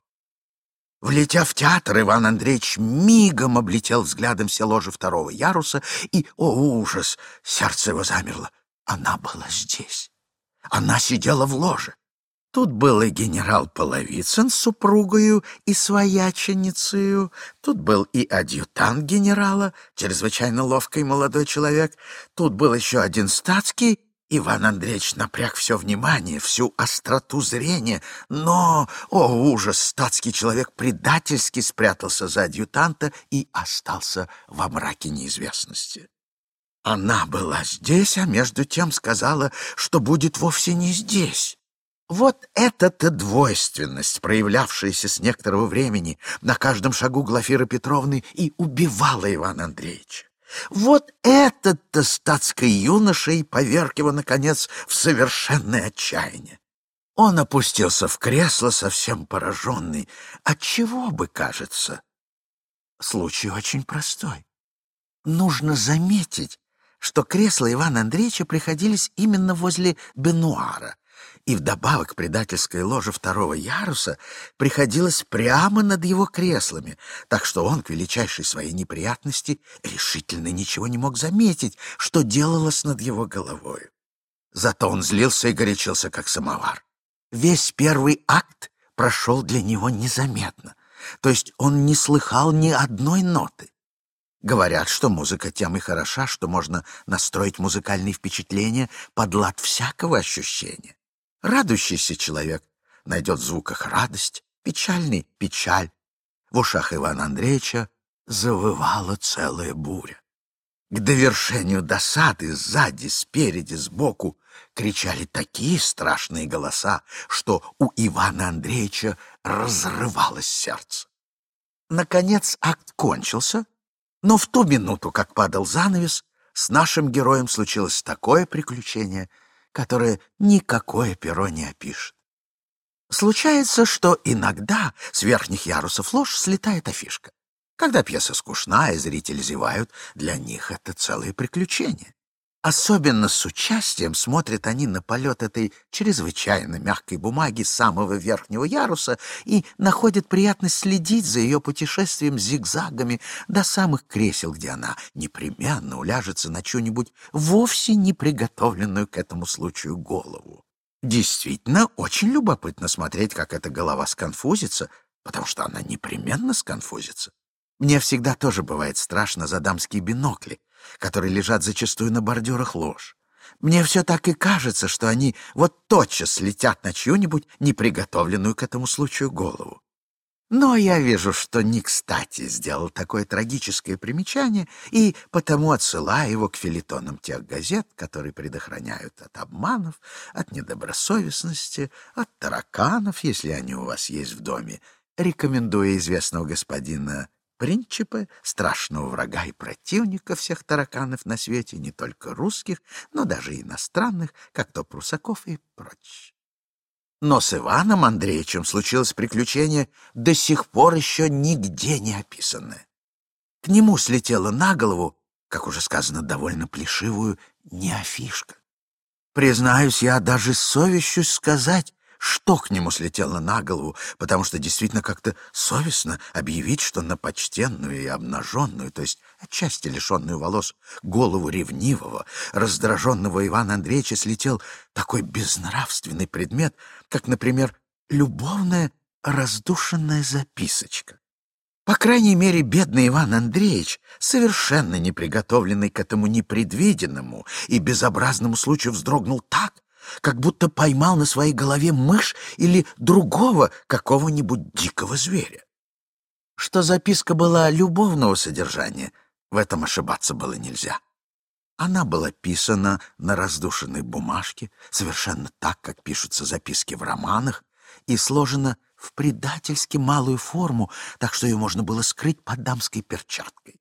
Влетев в театр, Иван Андреевич мигом облетел взглядом все ложи второго яруса, и, о ужас, сердце его замерло. Она была здесь. Она сидела в ложе. Тут был и генерал Половицын с супругою и свояченицею, тут был и адъютант генерала, чрезвычайно ловкий молодой человек, тут был еще один статский. Иван Андреевич напряг все внимание, всю остроту зрения, но, о ужас, статский человек предательски спрятался за адъютанта и остался во мраке неизвестности. Она была здесь, а между тем сказала, что будет вовсе не здесь. Вот эта-то двойственность, проявлявшаяся с некоторого времени на каждом шагу Глафиры Петровны, и убивала Ивана Андреевича. Вот этот-то статский юноша и поверг его, наконец, в совершенное отчаяние. Он опустился в кресло, совсем пораженный. Отчего бы, кажется? Случай очень простой. Нужно заметить, что кресла Ивана Андреевича приходились именно возле бенуара, и вдобавок предательская ложа второго яруса приходилась прямо над его креслами, так что он, к величайшей своей неприятности, решительно ничего не мог заметить, что делалось над его головой. Зато он злился и горячился, как самовар. Весь первый акт прошел для него незаметно, то есть он не слыхал ни одной ноты. Говорят, что музыка тем и хороша, что можно настроить музыкальные впечатления под лад всякого ощущения. Радующийся человек найдет в звуках радость, печальный — печаль. В ушах Ивана Андреевича завывала целая буря. К довершению досады сзади, спереди, сбоку кричали такие страшные голоса, что у Ивана Андреевича разрывалось сердце. Наконец акт кончился, но в ту минуту, как падал занавес, с нашим героем случилось такое приключение, которое никакое перо не опишет. Случается, что иногда с верхних ярусов лож слетает афишка. Когда пьеса скучна и зрители зевают, для них это целое приключение. Особенно с участием смотрят они на полет этой чрезвычайно мягкой бумаги с самого верхнего яруса и находят приятность следить за ее путешествием зигзагами до самых кресел, где она непременно уляжется на чью-нибудь вовсе не приготовленную к этому случаю голову. Действительно, очень любопытно смотреть, как эта голова сконфузится, потому что она непременно сконфузится. Мне всегда тоже бывает страшно за дамские бинокли, которые лежат зачастую на бордюрах лож. Мне все так и кажется, что они вот тотчас летят на чью-нибудь неприготовленную к этому случаю голову. Но я вижу, что не кстати сделал такое трагическое примечание, и потому отсылаю его к фельетонам тех газет, которые предохраняют от обманов, от недобросовестности, от тараканов, если они у вас есть в доме, рекомендуя известного господина Принчипа, страшного врага и противника всех тараканов на свете, не только русских, но даже иностранных, как то Прусаков и прочь. Но с Иваном Андреевичем случилось приключение, до сих пор еще нигде не описанное. К нему слетела на голову, как уже сказано, довольно плешивую неафишка. Признаюсь, я даже совещусь сказать, что к нему слетело на голову, потому что действительно как-то совестно объявить, что на почтенную и обнаженную, то есть отчасти лишенную волос, голову ревнивого, раздраженного Ивана Андреевича слетел такой безнравственный предмет, как, например, любовная раздушенная записочка. По крайней мере, бедный Иван Андреевич, совершенно неприготовленный к этому непредвиденному и безобразному случаю, вздрогнул так, как будто поймал на своей голове мышь или другого какого-нибудь дикого зверя. Что записка была любовного содержания, в этом ошибаться было нельзя. Она была писана на раздушенной бумажке, совершенно так, как пишутся записки в романах, и сложена в предательски малую форму, так что ее можно было скрыть под дамской перчаткой.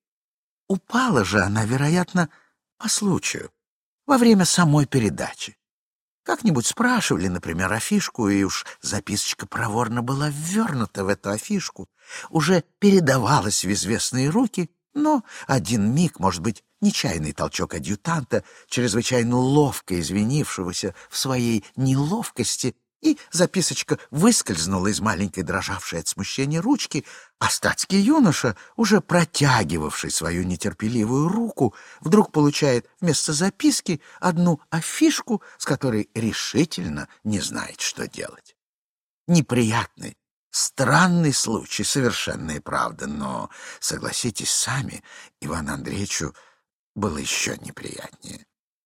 Упала же она, вероятно, по случаю, во время самой передачи. Как-нибудь спрашивали, например, афишку, и уж записочка проворно была ввернута в эту афишку, уже передавалась в известные руки, но один миг, может быть, нечаянный толчок адъютанта, чрезвычайно ловко извинившегося в своей неловкости, и записочка выскользнула из маленькой дрожавшей от смущения ручки, а статский юноша, уже протягивавший свою нетерпеливую руку, вдруг получает вместо записки одну афишку, с которой решительно не знает, что делать. Неприятный, странный случай, совершенная правда, но, согласитесь сами, Ивану Андреевичу было еще неприятнее.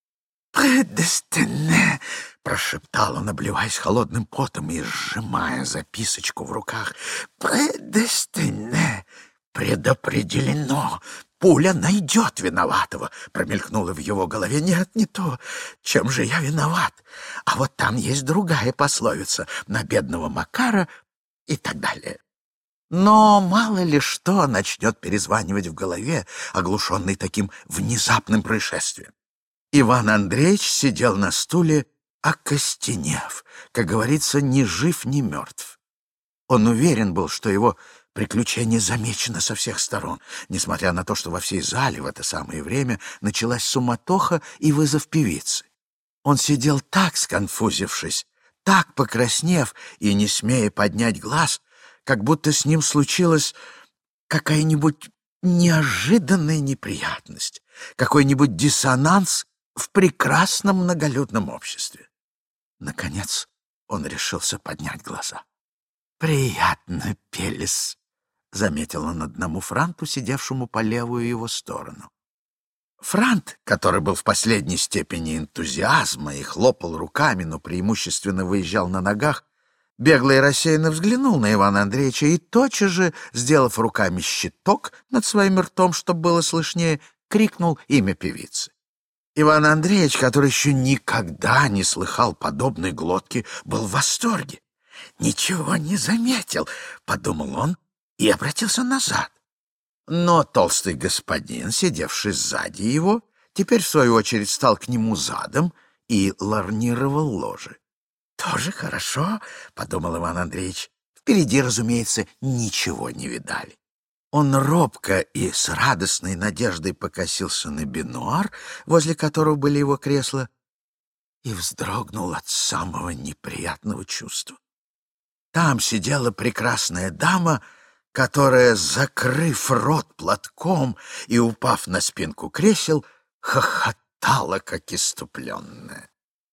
«Предестене!» — прошептал он, обливаясь холодным потом и сжимая записочку в руках. «Предестене! Предопределено! Пуля найдет виноватого!» — промелькнуло в его голове. «Нет, не то. Чем же я виноват? А вот там есть другая пословица на бедного Макара» и так далее. Но мало ли что начнет перезванивать в голове, оглушенный таким внезапным происшествием. Иван Андреевич сидел на стуле, окостенев, как говорится, ни жив, ни мертв. Он уверен был, что его приключение замечено со всех сторон, несмотря на то, что во всей зале в это самое время началась суматоха и вызов певицы. Он сидел так сконфузившись, так покраснев и не смея поднять глаз, как будто с ним случилась какая-нибудь неожиданная неприятность, какой-нибудь диссонанс в прекрасном многолюдном обществе. Наконец он решился поднять глаза. «Приятно пелись», — заметил он одному франту, сидевшему по левую его сторону. Франт, который был в последней степени энтузиазма и хлопал руками, но преимущественно выезжал на ногах, бегло и рассеянно взглянул на Ивана Андреевича и, тотчас же, сделав руками щиток над своим ртом, чтобы было слышнее, крикнул имя певицы. Иван Андреевич, который еще никогда не слыхал подобной глотки, был в восторге. «Ничего не заметил», — подумал он и обратился назад. Но толстый господин, сидевший сзади его, теперь, в свою очередь, стал к нему задом и ларнировал ложи. тоже хорошо, — подумал Иван Андреевич. Впереди, разумеется, ничего не видали. Он робко и с радостной надеждой покосился на бенуар, возле которого были его кресла, и вздрогнул от самого неприятного чувства. Там сидела прекрасная дама, которая, закрыв рот платком и упав на спинку кресел, хохотала, как иступленная.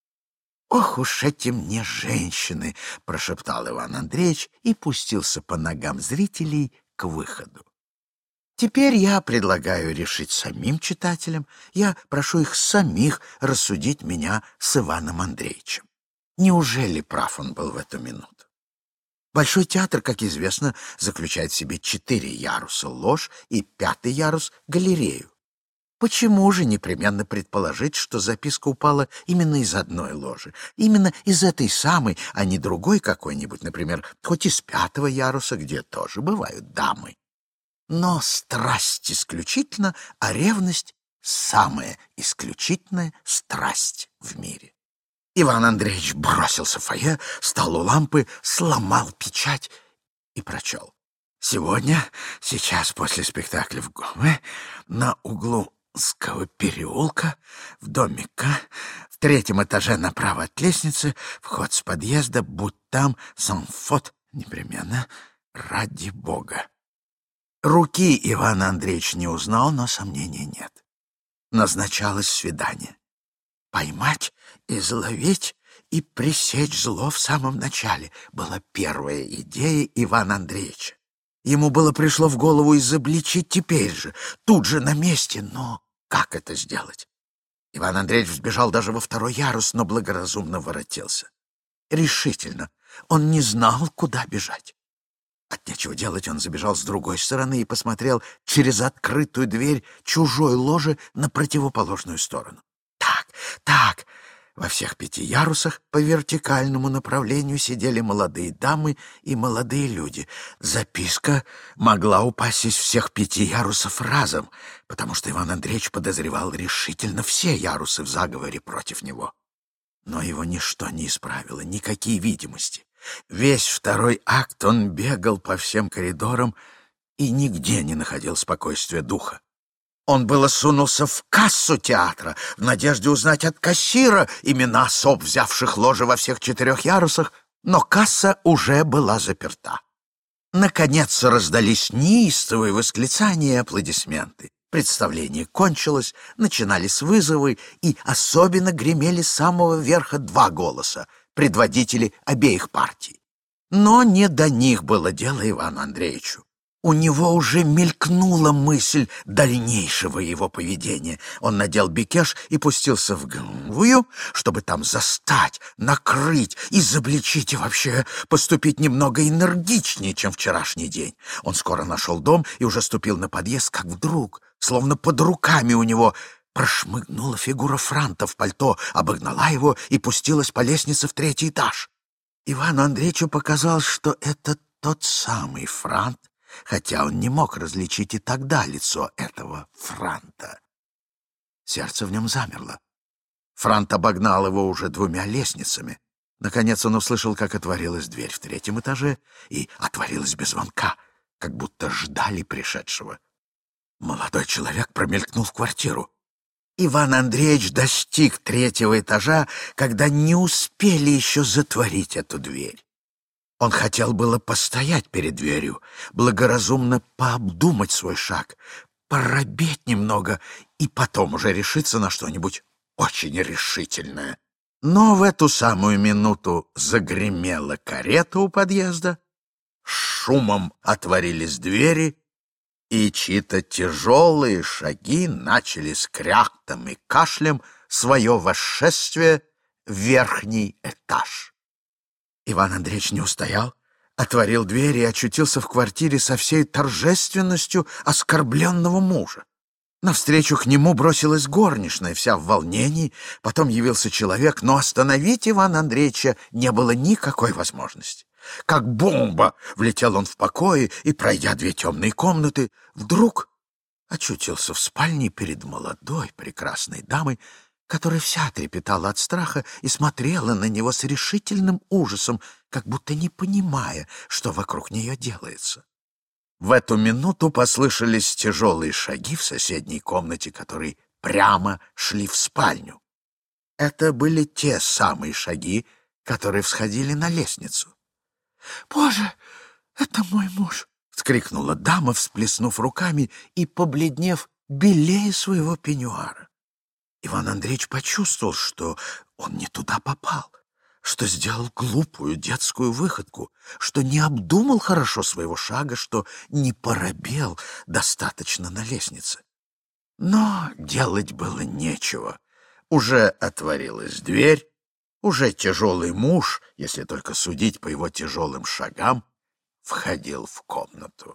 «Ох уж эти мне женщины!» — прошептал Иван Андреевич и пустился по ногам зрителей к выходу. Теперь я предлагаю решить самим читателям, я прошу их самих рассудить меня с Иваном Андреевичем. Неужели прав он был в эту минуту? Большой театр, как известно, заключает в себе четыре яруса — ложь и пятый ярус — галерею. Почему же непременно предположить, что записка упала именно из одной ложи, именно из этой самой, а не другой какой-нибудь, например, хоть из пятого яруса, где тоже бывают дамы? Но страсть исключительно, а ревность — самая исключительная страсть в мире. Иван Андреевич бросился в фойе, стал у лампы, сломал печать и прочел. Сегодня, сейчас после спектакля в Гоме, на углу Ского переулка, в доме К, в третьем этаже направо от лестницы, вход с подъезда, будь там, санфот, непременно, ради Бога. Руки Ивана Андреевич не узнал, но сомнений нет. Назначалось свидание. Поймать, изловить и пресечь зло в самом начале была первая идея Ивана Андреевича. Ему было пришло в голову изобличить теперь же, тут же на месте, но как это сделать? Иван Андреевич взбежал даже во второй ярус, но благоразумно воротился. Решительно, он не знал, куда бежать. От нечего делать он забежал с другой стороны и посмотрел через открытую дверь чужой ложи на противоположную сторону. Так, так, во всех пяти ярусах по вертикальному направлению сидели молодые дамы и молодые люди. Записка могла упасть из всех пяти ярусов разом, потому что Иван Андреевич подозревал решительно все ярусы в заговоре против него. Но его ничто не исправило, никакие видимости. Весь второй акт он бегал по всем коридорам и нигде не находил спокойствия духа. Он было сунулся в кассу театра в надежде узнать от кассира имена особ, взявших ложи во всех четырех ярусах, но касса уже была заперта. Наконец раздались неистовые восклицания и аплодисменты. Представление кончилось, начинались вызовы, и особенно гремели с самого верха два голоса — предводители обеих партий. Но не до них было дело Ивану Андреевичу. У него уже мелькнула мысль дальнейшего его поведения. Он надел бекеш и пустился в Гвую, чтобы там застать, накрыть, изобличить и вообще поступить немного энергичнее, чем вчерашний день. Он скоро нашел дом и уже ступил на подъезд, как вдруг, словно под руками у него, прошмыгнула фигура франта в пальто, обогнала его и пустилась по лестнице в третий этаж. Ивану Андреевичу показалось, что это тот самый франт, хотя он не мог различить и тогда лицо этого франта. Сердце в нем замерло. Франт обогнал его уже двумя лестницами. Наконец он услышал, как отворилась дверь в третьем этаже, и отворилась без звонка, как будто ждали пришедшего. Молодой человек промелькнул в квартиру. Иван Андреевич достиг третьего этажа, когда не успели еще затворить эту дверь. Он хотел было постоять перед дверью, благоразумно пообдумать свой шаг, поробеть немного и потом уже решиться на что-нибудь очень решительное. Но в эту самую минуту загремела карета у подъезда, шумом отворились двери, и чьи-то тяжелые шаги начали с кряхтом и кашлем свое восшествие в верхний этаж. Иван Андреевич не устоял, отворил дверь и очутился в квартире со всей торжественностью оскорбленного мужа. Навстречу к нему бросилась горничная, вся в волнении, потом явился человек, но остановить Ивана Андреевича не было никакой возможности. Как бомба влетел он в покое и, пройдя две темные комнаты, вдруг очутился в спальне перед молодой прекрасной дамой, которая вся трепетала от страха и смотрела на него с решительным ужасом, как будто не понимая, что вокруг нее делается. В эту минуту послышались тяжелые шаги в соседней комнате, которые прямо шли в спальню. Это были те самые шаги, которые всходили на лестницу. «Боже, это мой муж!» — вскрикнула дама, всплеснув руками и побледнев белее своего пеньюара. Иван Андреевич почувствовал, что он не туда попал, что сделал глупую детскую выходку, что не обдумал хорошо своего шага, что не поробел достаточно на лестнице. Но делать было нечего. Уже отворилась дверь, уже тяжелый муж, если только судить по его тяжелым шагам, входил в комнату.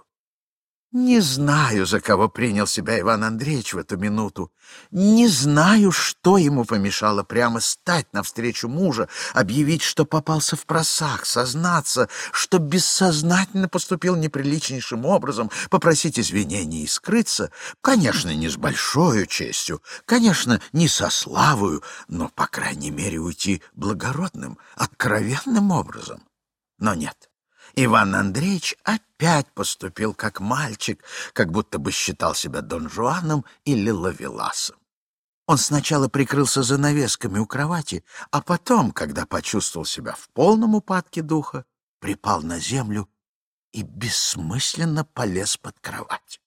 Не знаю, за кого принял себя Иван Андреевич в эту минуту. Не знаю, что ему помешало прямо стать навстречу мужа, объявить, что попался в просак, сознаться, что бессознательно поступил неприличнейшим образом, попросить извинений и скрыться. Конечно, не с большой честью, конечно, не со славою, но, по крайней мере, уйти благородным, откровенным образом. Но нет. Иван Андреевич опять поступил как мальчик, как будто бы считал себя Дон Жуаном или Ловеласом. Он сначала прикрылся занавесками у кровати, а потом, когда почувствовал себя в полном упадке духа, припал на землю и бессмысленно полез под кровать.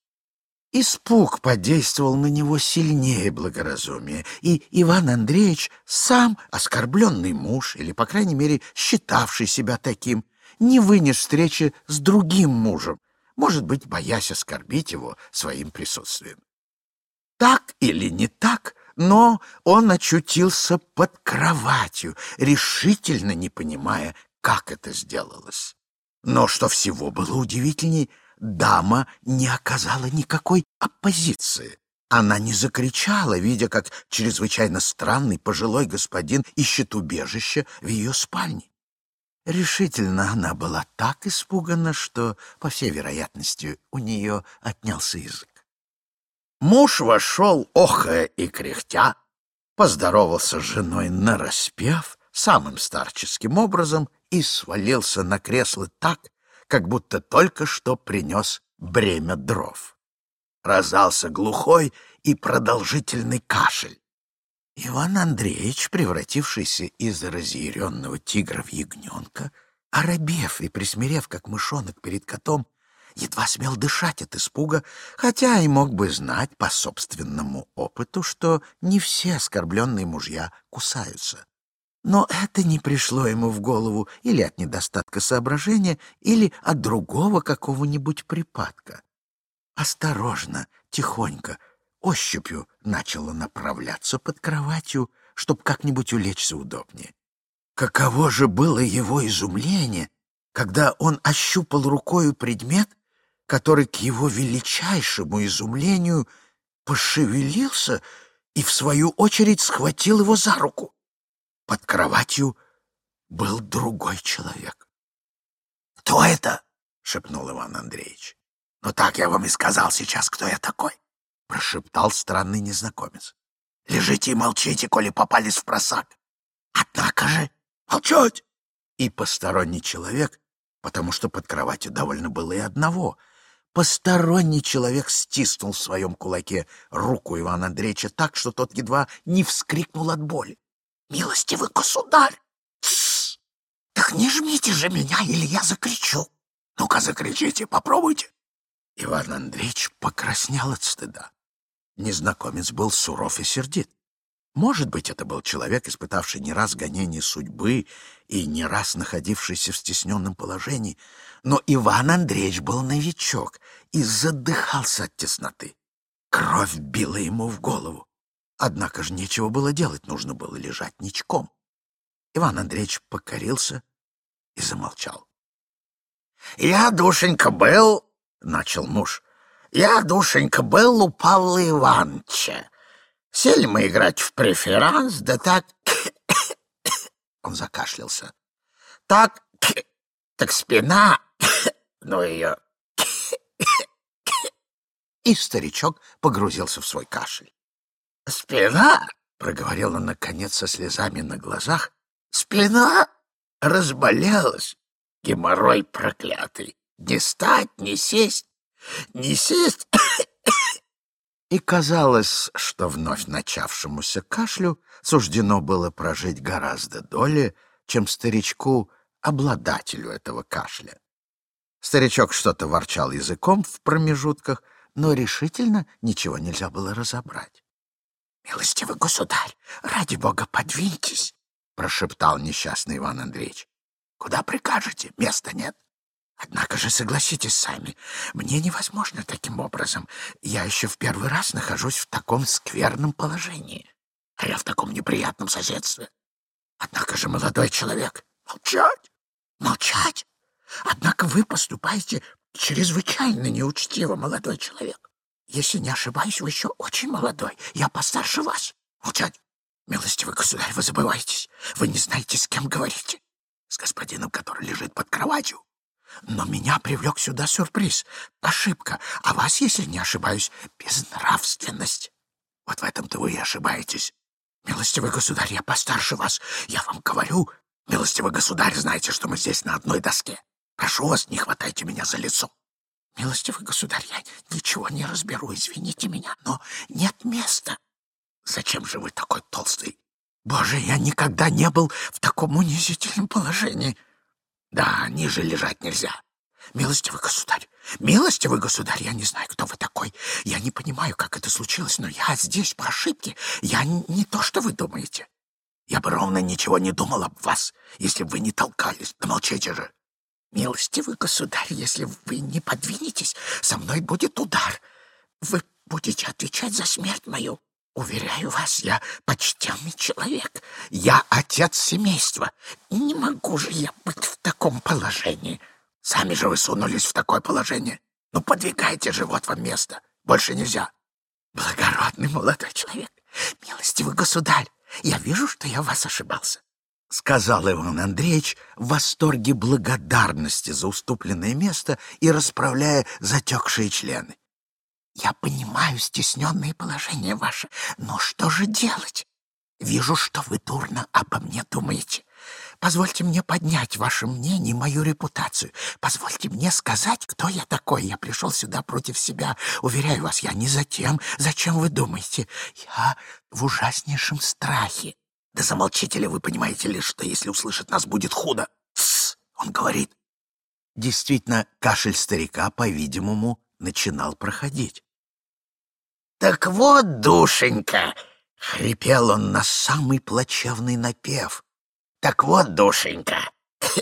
Испуг подействовал на него сильнее благоразумия, и Иван Андреевич, сам оскорбленный муж, или, по крайней мере, считавший себя таким, не вынес встречи с другим мужем, может быть, боясь оскорбить его своим присутствием. Так или не так, но он очутился под кроватью, решительно не понимая, как это сделалось. Но что всего было удивительней, дама не оказала никакой оппозиции. Она не закричала, видя, как чрезвычайно странный пожилой господин ищет убежище в ее спальне. Решительно она была так испугана, что, по всей вероятности, у нее отнялся язык. Муж вошел, охая и кряхтя, поздоровался с женой нараспев, самым старческим образом, и свалился на кресло так, как будто только что принес бремя дров. Раздался глухой и продолжительный кашель. Иван Андреевич, превратившийся из разъяренного тигра в ягненка, оробев и присмирев, как мышонок перед котом, едва смел дышать от испуга, хотя и мог бы знать по собственному опыту, что не все оскорбленные мужья кусаются. Но это не пришло ему в голову или от недостатка соображения, или от другого какого-нибудь припадка. Осторожно, тихонько, ощупью начало направляться под кроватью, чтобы как-нибудь улечься удобнее. Каково же было его изумление, когда он ощупал рукою предмет, который, к его величайшему изумлению, пошевелился и, в свою очередь, схватил его за руку. Под кроватью был другой человек. «Кто это?» — шепнул Иван Андреевич. «Ну так я вам и сказал сейчас, кто я такой», — прошептал странный незнакомец. «Лежите и молчите, коли попались в просак. Однако же молчать!» И посторонний человек, потому что под кроватью довольно было и одного, посторонний человек стиснул в своем кулаке руку Ивана Андреевича так, что тот едва не вскрикнул от боли. «Милостивый государь! Тссс! Так не жмите же меня, или я закричу! Ну-ка закричите, попробуйте!» Иван Андреевич покраснел от стыда. Незнакомец был суров и сердит. Может быть, это был человек, испытавший не раз гонение судьбы и не раз находившийся в стесненном положении, но Иван Андреевич был новичок и задыхался от тесноты. Кровь била ему в голову. Однако же нечего было делать, нужно было лежать ничком. Иван Андреевич покорился и замолчал. «Я, душенька, был, — начал муж, — я, душенька, был у Павла Ивановича. Сели мы играть в преферанс, да так...» Он закашлялся. «Так, так спина, ну ее...» И старичок погрузился в свой кашель. «Спина? проговорил он, наконец, со слезами на глазах. «Спина разболелась. Геморрой проклятый. Не стать, не сесть, не сесть». И казалось, что вновь начавшемуся кашлю суждено было прожить гораздо долее, чем старичку, обладателю этого кашля. Старичок что-то ворчал языком в промежутках, но решительно ничего нельзя было разобрать. «Милостивый государь, ради бога, подвиньтесь!» — прошептал несчастный Иван Андреевич. «Куда прикажете? Места нет. Однако же согласитесь сами, мне невозможно таким образом. Я еще в первый раз нахожусь в таком скверном положении, а я в таком неприятном соседстве. Однако же, молодой человек, молчать, молчать! Однако вы поступаете чрезвычайно неучтиво, молодой человек. Если не ошибаюсь, вы еще очень молодой, я постарше вас. Молчать! Милостивый государь, вы забываетесь, вы не знаете, с кем говорите. С господином, который лежит под кроватью. Но меня привлек сюда сюрприз, ошибка, а вас, если не ошибаюсь, безнравственность. Вот в этом-то вы и ошибаетесь. Милостивый государь, я постарше вас, я вам говорю. Милостивый государь, знаете, что мы здесь на одной доске. Прошу вас, не хватайте меня за лицо. Милостивый государь, я ничего не разберу, извините меня, но нет места. Зачем же вы такой толстый? Боже, я никогда не был в таком унизительном положении. Да, ниже лежать нельзя. Милостивый государь, милостивый государь, я не знаю, кто вы такой. Я не понимаю, как это случилось, но я здесь по ошибке. Я не то, что вы думаете. Я бы ровно ничего не думал об вас, если бы вы не толкались. Да молчите же. Милостивый государь, если вы не подвинетесь, со мной будет удар. Вы будете отвечать за смерть мою. Уверяю вас, я почтенный человек. Я отец семейства. Не могу же я быть в таком положении. Сами же вы сунулись в такое положение. Ну, подвигайте же, вот вам место. Больше нельзя. Благородный молодой человек, милостивый государь, я вижу, что я в вас ошибался, — сказал Иван Андреевич в восторге благодарности за уступленное место и расправляя затекшие члены. Я понимаю стесненное положение ваше, но что же делать? Вижу, что вы дурно обо мне думаете. Позвольте мне поднять ваше мнение и мою репутацию. Позвольте мне сказать, кто я такой. Я пришел сюда против себя. Уверяю вас, я не за тем, зачем вы думаете. Я в ужаснейшем страхе. Да замолчите ли вы, понимаете ли, что если услышать нас, будет худо? Тссс, он говорит. Действительно, кашель старика, по-видимому, начинал проходить. «Так вот, душенька!» — хрипел он на самый плачевный напев. «Так вот, душенька!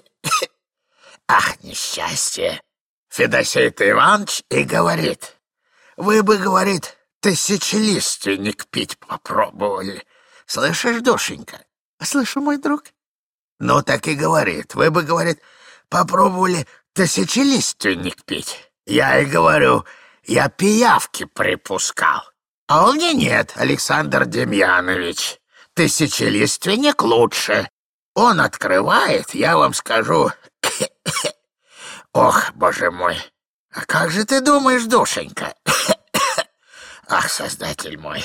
Ах, несчастье! Федосей-то Иванович и говорит, вы бы, говорит, тысячелиственник пить попробовали. Слышишь, душенька?» «Слышу, мой друг». «Ну, так и говорит, вы бы, говорит, попробовали тысячелиственник пить. Я и говорю, я пиявки припускал. А он мне нет, Александр Демьянович. Тысячелиственник лучше. Он открывает, я вам скажу. Ох, боже мой, а как же ты думаешь, душенька? Ах, создатель мой.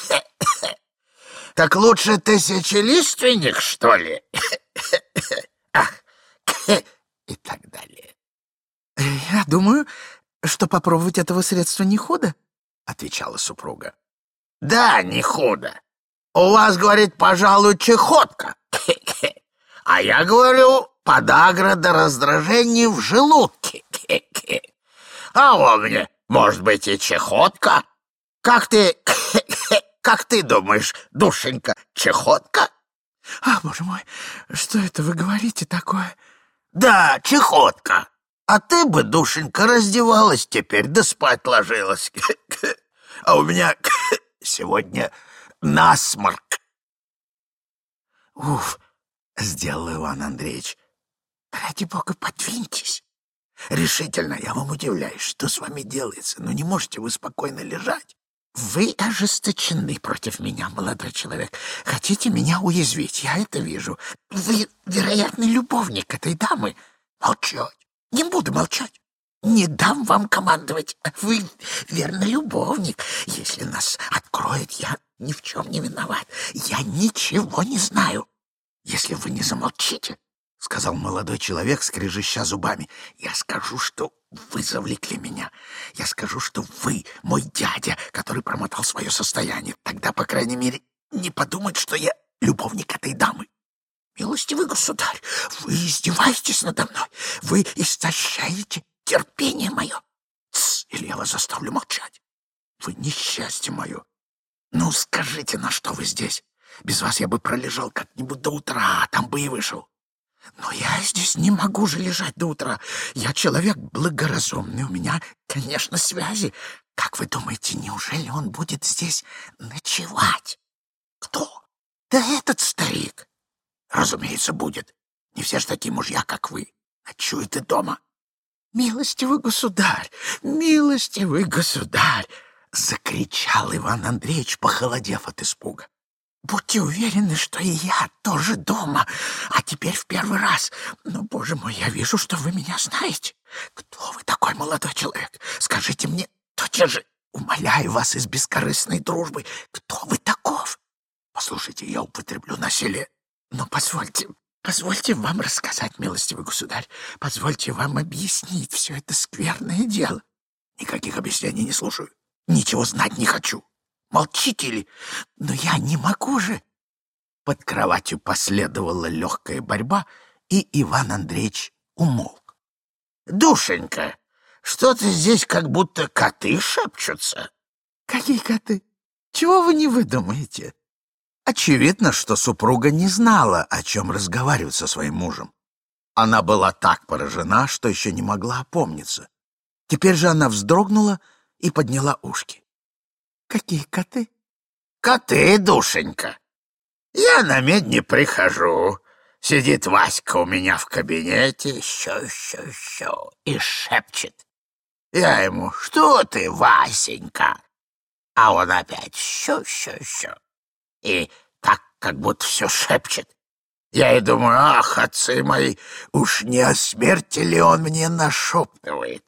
Так лучше тысячелиственник, что ли? Ах, и так далее. Я думаю, что попробовать этого средства не худо, — отвечала супруга. Да, не худо. У вас, говорит, пожалуй, чехотка. А я говорю, подагра до раздражения в желудке. А у меня, может быть, и чехотка. Как ты, как ты думаешь, душенька, чехотка? А, боже мой, что это вы говорите такое? Да, чехотка. А ты бы, душенька, раздевалась теперь, да спать ложилась. А у меня сегодня насморк. Уф, сделал Иван Андреевич. Ради бога, подвиньтесь. Решительно, я вам удивляюсь, что с вами делается. Ну, не можете вы спокойно лежать. Вы ожесточены против меня, молодой человек. Хотите меня уязвить, я это вижу. Вы, вероятно, любовник этой дамы. Молчать. Не буду молчать. Не дам вам командовать. Вы, верно, любовник. Если нас откроет, я ни в чем не виноват. Я ничего не знаю. Если вы не замолчите, — сказал молодой человек, скрежеща зубами, — я скажу, что вы завлекли меня. Я скажу, что вы мой дядя, который промотал свое состояние. Тогда, по крайней мере, не подумать, что я любовник этой дамы. Милостивый государь, вы издеваетесь надо мной. Вы истощаете терпение мое. Тс, или я вас заставлю молчать. Вы несчастье мое. Ну, скажите, на что вы здесь? Без вас я бы пролежал как-нибудь до утра, а там бы и вышел. Но я здесь не могу же лежать до утра. Я человек благоразумный, у меня, конечно, связи. Как вы думаете, неужели он будет здесь ночевать? Кто? Да этот старик. Разумеется, будет. Не все ж такие мужья, как вы. Ночует и дома. Милостивый государь, милостивый государь, закричал Иван Андреевич, похолодев от испуга. Будьте уверены, что и я тоже дома, а теперь в первый раз. Но, боже мой, я вижу, что вы меня знаете. Кто вы такой, молодой человек? Скажите мне тотчас же, умоляю вас из бескорыстной дружбы, кто вы таков? Послушайте, я употреблю насилие, но позвольте, позвольте вам рассказать, милостивый государь, позвольте вам объяснить все это скверное дело. Никаких объяснений не слушаю, ничего знать не хочу. Молчите ли? Но я не могу же. Под кроватью последовала легкая борьба, и Иван Андреевич умолк. Душенька, что-то здесь как будто коты шепчутся. Какие коты? Чего вы не выдумаете? Очевидно, что супруга не знала, о чем разговаривать со своим мужем. Она была так поражена, что еще не могла опомниться. Теперь же она вздрогнула и подняла ушки. Какие коты? Коты, душенька. Я на медне прихожу. Сидит Васька у меня в кабинете, щу-щу-щу, и шепчет. Я ему: что ты, Васенька? А он опять щу-щу-щу. И так, как будто все шепчет. Я и думаю: ах, отцы мои, уж не о смерти ли он мне нашептывает?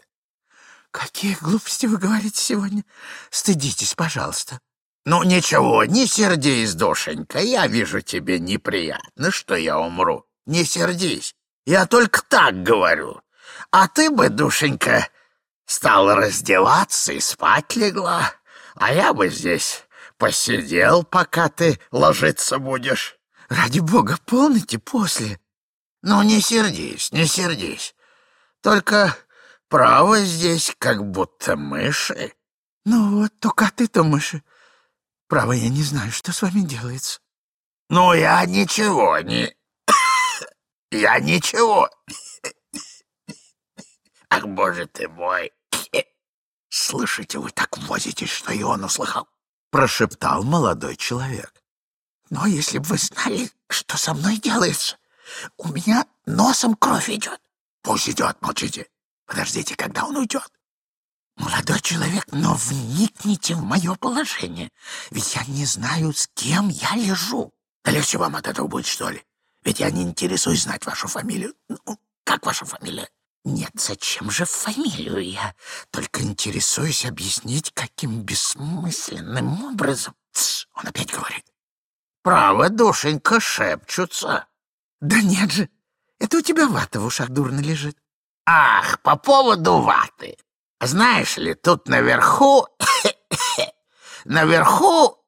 Какие глупости вы говорите сегодня? Стыдитесь, пожалуйста. Ну, ничего, не сердись, душенька. Я вижу, тебе неприятно, что я умру. Не сердись. Я только так говорю. А ты бы, душенька, стала раздеваться и спать легла. А я бы здесь посидел, пока ты ложиться будешь. Ради бога, полните после. Ну, не сердись, не сердись. Только... право, здесь как будто мыши. Ну вот, то коты, то мыши. Право, я не знаю, что с вами делается. Ну, я ничего не... я ничего. Ах, боже ты мой. Слышите, вы так возитесь, что и он услыхал. Прошептал молодой человек. Но если бы вы знали, что со мной делается, у меня носом кровь идет. Пусть идет, молчите. Подождите, когда он уйдет. Молодой человек, но вникните в мое положение. Ведь я не знаю, с кем я лежу. Да легче вам от этого будет, что ли? Ведь я не интересуюсь знать вашу фамилию. Ну, как ваша фамилия? Нет, зачем же фамилию? Я только интересуюсь объяснить, каким бессмысленным образом. Тс, он опять говорит. Право, душенька, шепчутся. Да нет же, это у тебя вата в ушах дурно лежит. Ах, по поводу ваты. Знаешь ли, тут наверху... наверху...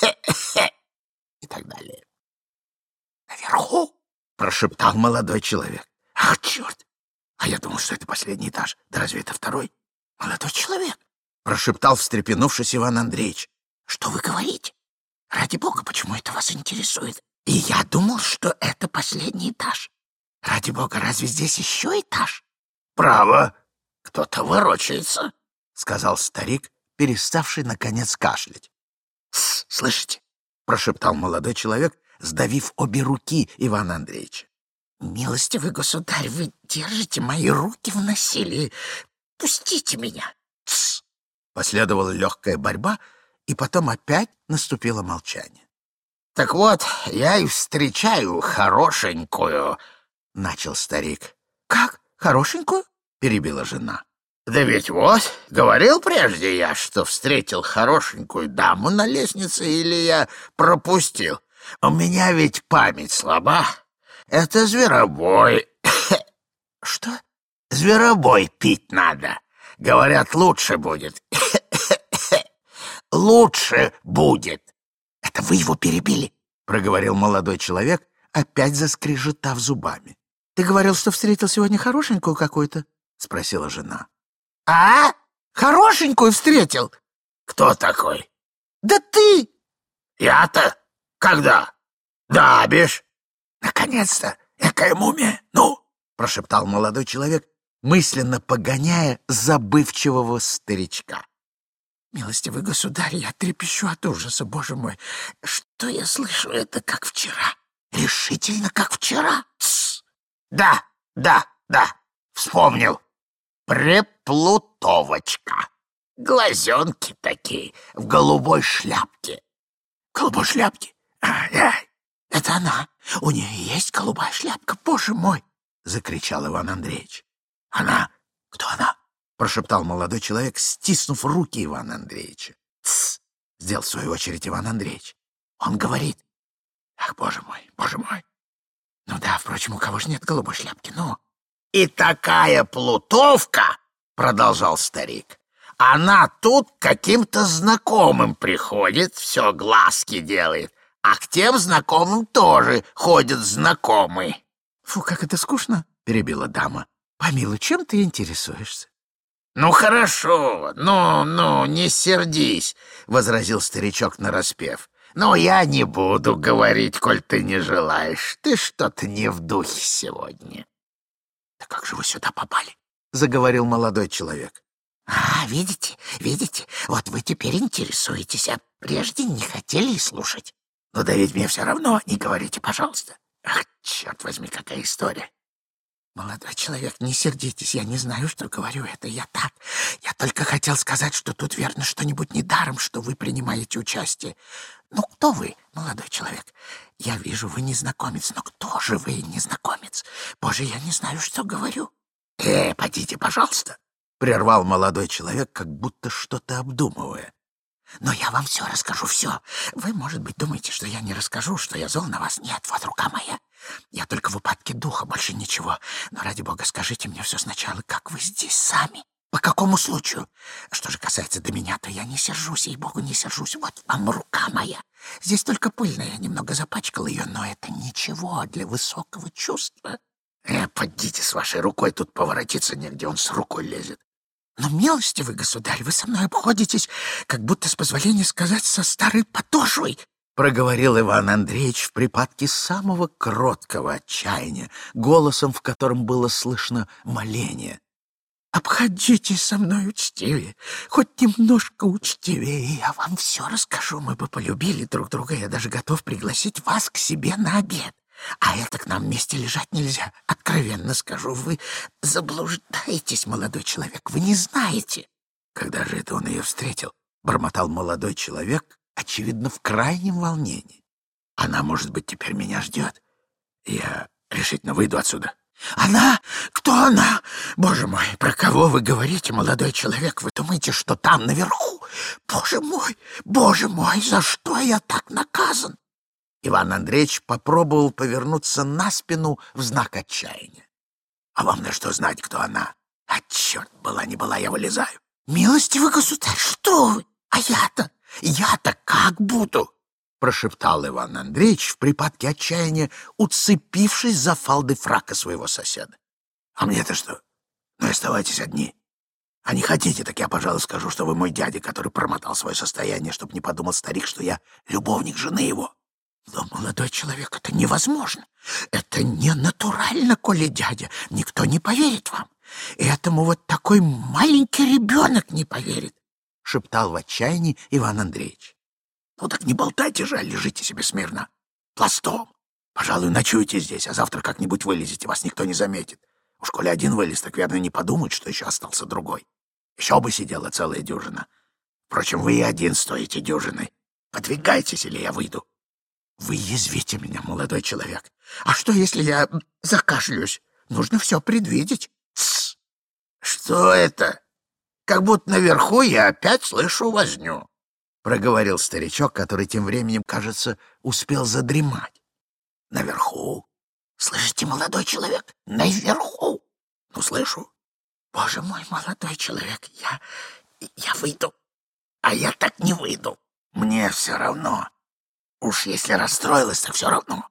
и так далее. Наверху? Прошептал молодой человек. Ах, черт! А я думал, что это последний этаж. Да разве это второй? Молодой человек! Прошептал, встрепенувшись, Иван Андреевич. Что вы говорите? Ради бога, почему это вас интересует? И я думал, что это последний этаж. Ради бога, разве здесь еще этаж? Право, кто-то ворочается, — сказал старик, переставший, наконец, кашлять. — Слышите? — прошептал молодой человек, сдавив обе руки Ивана Андреевича. — Милостивый государь, вы держите мои руки в насилии. Пустите меня. Тс! Последовала легкая борьба, и потом опять наступило молчание. — Так вот, я и встречаю хорошенькую, — начал старик. — Как? Хорошенькую? — перебила жена. Да ведь вот, говорил прежде я, что встретил хорошенькую даму на лестнице, или я пропустил? У меня ведь память слаба. Это зверобой. Что? Зверобой пить надо. Говорят, лучше будет. Лучше будет. Это вы его перебили, проговорил молодой человек, опять заскрежетав зубами. Ты говорил, что встретил сегодня хорошенькую какую-то? Спросила жена. А? Хорошенькую встретил? Кто такой? Да ты! Я-то? Когда? Да, бишь. Наконец-то! Экая мумия! Ну! Прошептал молодой человек, мысленно погоняя забывчивого старичка. Милостивый государь, я трепещу от ужаса, боже мой. Что я слышу? Это как вчера. Решительно как вчера. Тс. Да, да, да. Вспомнил. Преплутовочка. Глазенки такие, в голубой шляпке. Голубой шляпке? Ай-ай, это она. У нее есть голубая шляпка, боже мой! Закричал Иван Андреевич. Она? Кто она? Прошептал молодой человек, стиснув руки Ивана Андреевича. Тссс! Сделал в свою очередь Иван Андреевич. Он говорит. Ах, боже мой, боже мой. Ну да, впрочем, у кого же нет голубой шляпки, ну... И такая плутовка, продолжал старик, она тут к каким-то знакомым приходит, все глазки делает, а к тем знакомым тоже ходят знакомые. Фу, как это скучно, перебила дама. Помилуй, чем ты интересуешься? Ну хорошо, ну, ну, не сердись, возразил старичок нараспев. Но я не буду говорить, коль ты не желаешь. Ты что-то не в духе сегодня. Да как же вы сюда попали? Заговорил молодой человек. А, видите, видите, вот вы теперь интересуетесь, а прежде не хотели и слушать. Ну да ведь мне все равно, не говорите, пожалуйста. Ах, черт возьми, какая история. Молодой человек, не сердитесь, я не знаю, что говорю, это я так. Я только хотел сказать, что тут верно что-нибудь недаром, что вы принимаете участие. Ну, кто вы, молодой человек? Я вижу, вы незнакомец, но кто же вы, незнакомец? Боже, я не знаю, что говорю. Э, подите, пожалуйста, прервал молодой человек, как будто что-то обдумывая. Но я вам все расскажу, все. Вы, может быть, думаете, что я не расскажу, что я зол на вас. Нет, вот рука моя. Я только в упадке духа, больше ничего. Но ради бога, скажите мне все сначала, как вы здесь сами? По какому случаю? Что же касается до меня, то я не сержусь, ей-богу, не сержусь. Вот вам рука моя. Здесь только пыльная, я немного запачкал ее, но это ничего для высокого чувства. Э, подите с вашей рукой, тут поворотиться негде, он с рукой лезет. Но, милостивый государь, вы со мной обходитесь, как будто, с позволения сказать, со старой подошвой, — проговорил Иван Андреевич в припадке самого кроткого отчаяния, голосом, в котором было слышно моление. «Обходитесь со мной учтивее, хоть немножко учтивее, и я вам все расскажу. Мы бы полюбили друг друга, я даже готов пригласить вас к себе на обед. А это к нам вместе лежать нельзя. Откровенно скажу, вы заблуждаетесь, молодой человек, вы не знаете». «Когда же это он ее встретил?» — бормотал молодой человек, очевидно, в крайнем волнении. «Она, может быть, теперь меня ждет. Я решительно выйду отсюда». «Она? Кто она? Боже мой, про кого вы говорите, молодой человек? Вы думаете, что там, наверху? Боже мой, боже мой, за что я так наказан?» Иван Андреевич попробовал повернуться на спину в знак отчаяния. «А вам на что знать, кто она? А черт, была не была, я вылезаю». «Милостивый государь, что вы? А я-то, я-то как буду?» Прошептал Иван Андреевич в припадке отчаяния, уцепившись за фалды фрака своего соседа. «А мне-то что? Ну, оставайтесь одни. А не хотите, так я, пожалуй, скажу, что вы мой дядя, который промотал свое состояние, чтобы не подумал старик, что я любовник жены его». «Но, молодой человек, это невозможно. Это не натурально, коли дядя. Никто не поверит вам. И этому вот такой маленький ребенок не поверит», — шептал в отчаянии Иван Андреевич. «Ну так не болтайте же, а лежите себе смирно. Пластом. Пожалуй, ночуйте здесь, а завтра как-нибудь вылезете, вас никто не заметит. Уж коли один вылез, так верно не подумают, что еще остался другой. Еще бы сидела целая дюжина. Впрочем, вы и один стоите дюжиной. Подвигайтесь, или я выйду». «Вы язвите меня, молодой человек. А что, если я закашлюсь? Нужно все предвидеть». «Тссс! Что это? как будто наверху я опять слышу возню, — проговорил старичок, который тем временем, кажется, успел задремать. — Наверху? Слышите, молодой человек? Наверху? Ну, слышу. Боже мой, молодой человек, я... я выйду. А я так не выйду. Мне все равно. Уж если расстроилась, так все равно.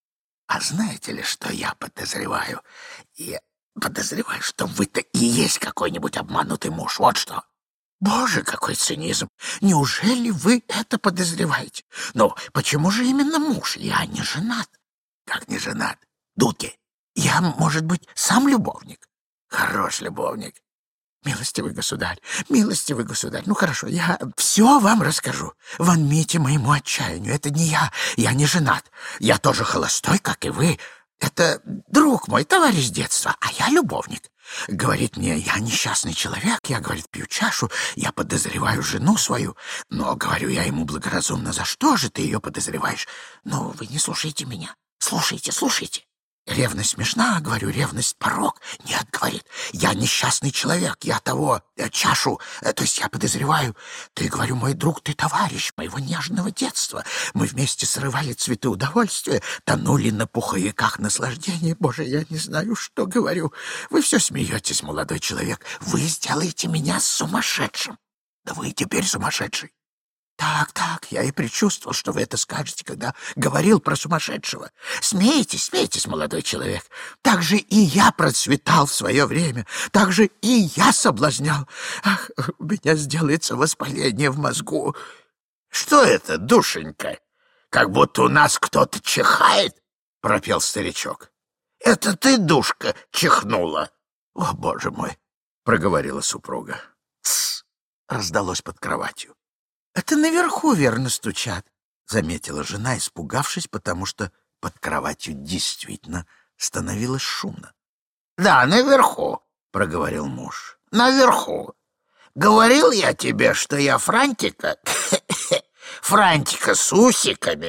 А знаете ли, что я подозреваю? Я подозреваю, что вы-то и есть какой-нибудь обманутый муж. Вот что. Боже, какой цинизм! Неужели вы это подозреваете? Ну, почему же именно муж? Я не женат. Как не женат? Дудки, я, может быть, сам любовник. Хорош любовник. Милостивый государь, милостивый государь. Ну, хорошо, я все вам расскажу. Вонмите моему отчаянию. Это не я, я не женат. Я тоже холостой, как и вы. Это друг мой, товарищ детства, а я любовник. Говорит мне, я несчастный человек, я, говорит, пью чашу, я подозреваю жену свою. Но, говорю я ему благоразумно, за что же ты ее подозреваешь? Ну, вы не слушайте меня. Слушайте, слушайте. Ревность смешна, говорю, ревность порок. Нет, говорит, я несчастный человек, я того, э, чашу, э, то есть я подозреваю. Ты, говорю, мой друг, ты товарищ моего нежного детства. Мы вместе срывали цветы удовольствия, тонули на пуховиках наслаждения. Боже, я не знаю, что говорю. Вы все смеетесь, молодой человек. Вы сделаете меня сумасшедшим. Да вы и теперь сумасшедший. Так, так, я и предчувствовал, что вы это скажете, когда говорил про сумасшедшего. Смейтесь, смейтесь, молодой человек. Так же и я процветал в свое время, так же и я соблазнял. Ах, у меня сделается воспаление в мозгу. Что это, душенька? Как будто у нас кто-то чихает, — пропел старичок. Это ты, душка, чихнула. О, боже мой, — проговорила супруга. Тссс, раздалось под кроватью. «Это наверху, верно, стучат», — заметила жена, испугавшись, потому что под кроватью действительно становилось шумно. «Да, наверху», — проговорил муж, — «наверху. Говорил я тебе, что я Франтика, Франтика с усиками.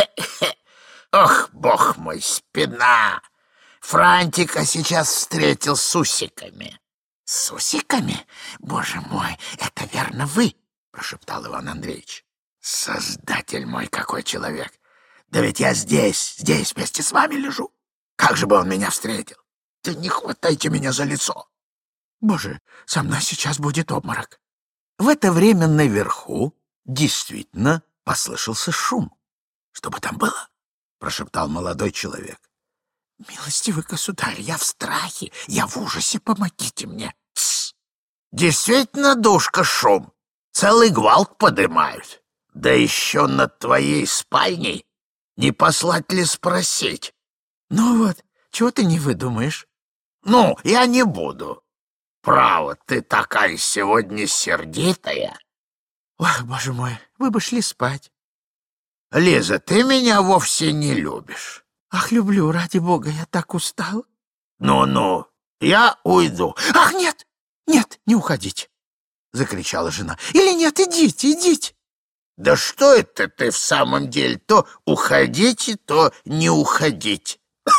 Ох, бог мой, спина! Франтика сейчас встретил с усиками». «С усиками? Боже мой, это верно вы!» — прошептал Иван Андреевич. «Создатель мой, какой человек! Да ведь я здесь, здесь вместе с вами лежу. Как же бы он меня встретил? Да не хватайте меня за лицо! Боже, со мной сейчас будет обморок!» В это время наверху действительно послышался шум. «Что бы там было?» — прошептал молодой человек. «Милостивый государь, я в страхе, я в ужасе, помогите мне!» «Тссс! Действительно, душка, шум! Целый гвалт подымают. Да еще над твоей спальней не послать ли спросить?» «Ну вот, чего ты не выдумаешь?» «Ну, я не буду. Право, ты такая сегодня сердитая». «Ох, боже мой, вы бы шли спать». «Лиза, ты меня вовсе не любишь». «Ах, люблю, ради бога, я так устал». «Ну-ну, я уйду». «Ах, нет, нет, не уходите», — закричала жена. «Или нет, идите, идите». «Да что это ты в самом деле? То уходите, то не уходить.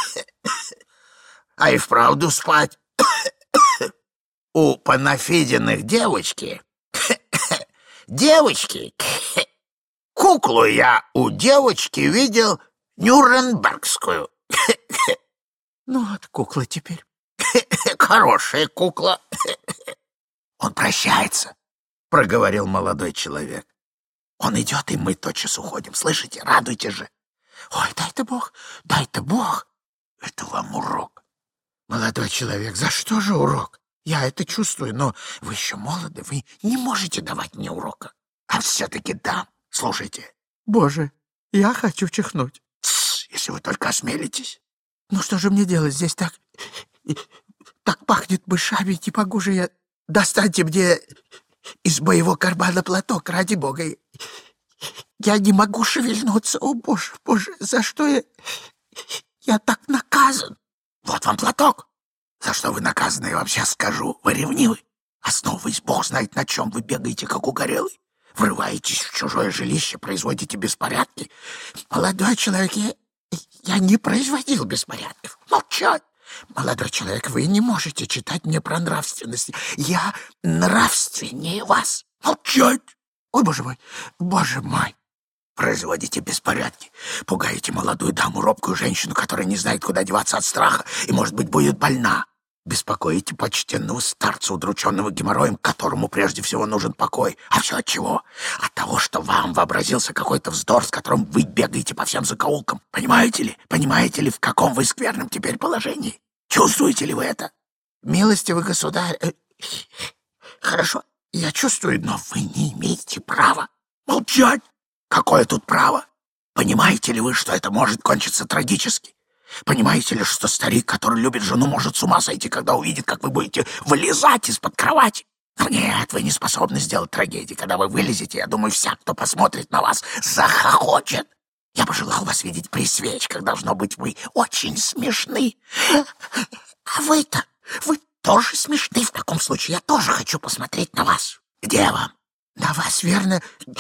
А и вправду спать. У Панафидиных девочки... девочки... куклу я у девочки видел нюрнбергскую». «Ну вот кукла теперь». «Хорошая кукла». «Он прощается», — проговорил молодой человек. «Он идет, и мы тотчас уходим. Слышите, радуйтесь же. Ой, дай-то Бог, дай-то Бог. Это вам урок». «Молодой человек, за что же урок? Я это чувствую, но вы еще молоды, вы не можете давать мне урока. А все-таки дам. Слушайте». «Боже, я хочу чихнуть». «Тссс, если вы только осмелитесь». «Ну что же мне делать здесь так... так пахнет мышами, не могу же я... Достаньте мне из моего кармана платок, ради бога. Я не могу шевельнуться. О, боже, боже, за что я... я так наказан?» «Вот вам платок. За что вы наказаны, я вам сейчас скажу. Вы ревнивы. Основываясь, бог знает на чем, вы бегаете, как угорелый. Врываетесь в чужое жилище, производите беспорядки. Молодой человек, я, я не производил беспорядков. Молчать. Молодой человек, вы не можете читать мне про нравственность. Я нравственнее вас. Молчать! Ой, боже мой, боже мой! Производите беспорядки, пугаете молодую даму, робкую женщину, которая не знает, куда деваться от страха и, может быть, будет больна. Беспокоите почтенного старца, удрученного геморроем, которому прежде всего нужен покой. А все от чего? От того, что вам вообразился какой-то вздор, с которым вы бегаете по всем закоулкам. Понимаете ли? Понимаете ли, в каком вы скверном теперь положении? Чувствуете ли вы это? Милостивый государь... Э, хорошо, я чувствую, но вы не имеете права молчать. Какое тут право? Понимаете ли вы, что это может кончиться трагически? Понимаете ли, что старик, который любит жену, может с ума сойти, когда увидит, как вы будете вылезать из-под кровати? Но нет, вы не способны сделать трагедии. Когда вы вылезете, я думаю, всяк, кто посмотрит на вас, захохочет. Я бы желал вас видеть при свечках. Должно быть, вы очень смешны. А вы-то, вы тоже смешны. В таком случае я тоже хочу посмотреть на вас. Где вам? На вас, верно,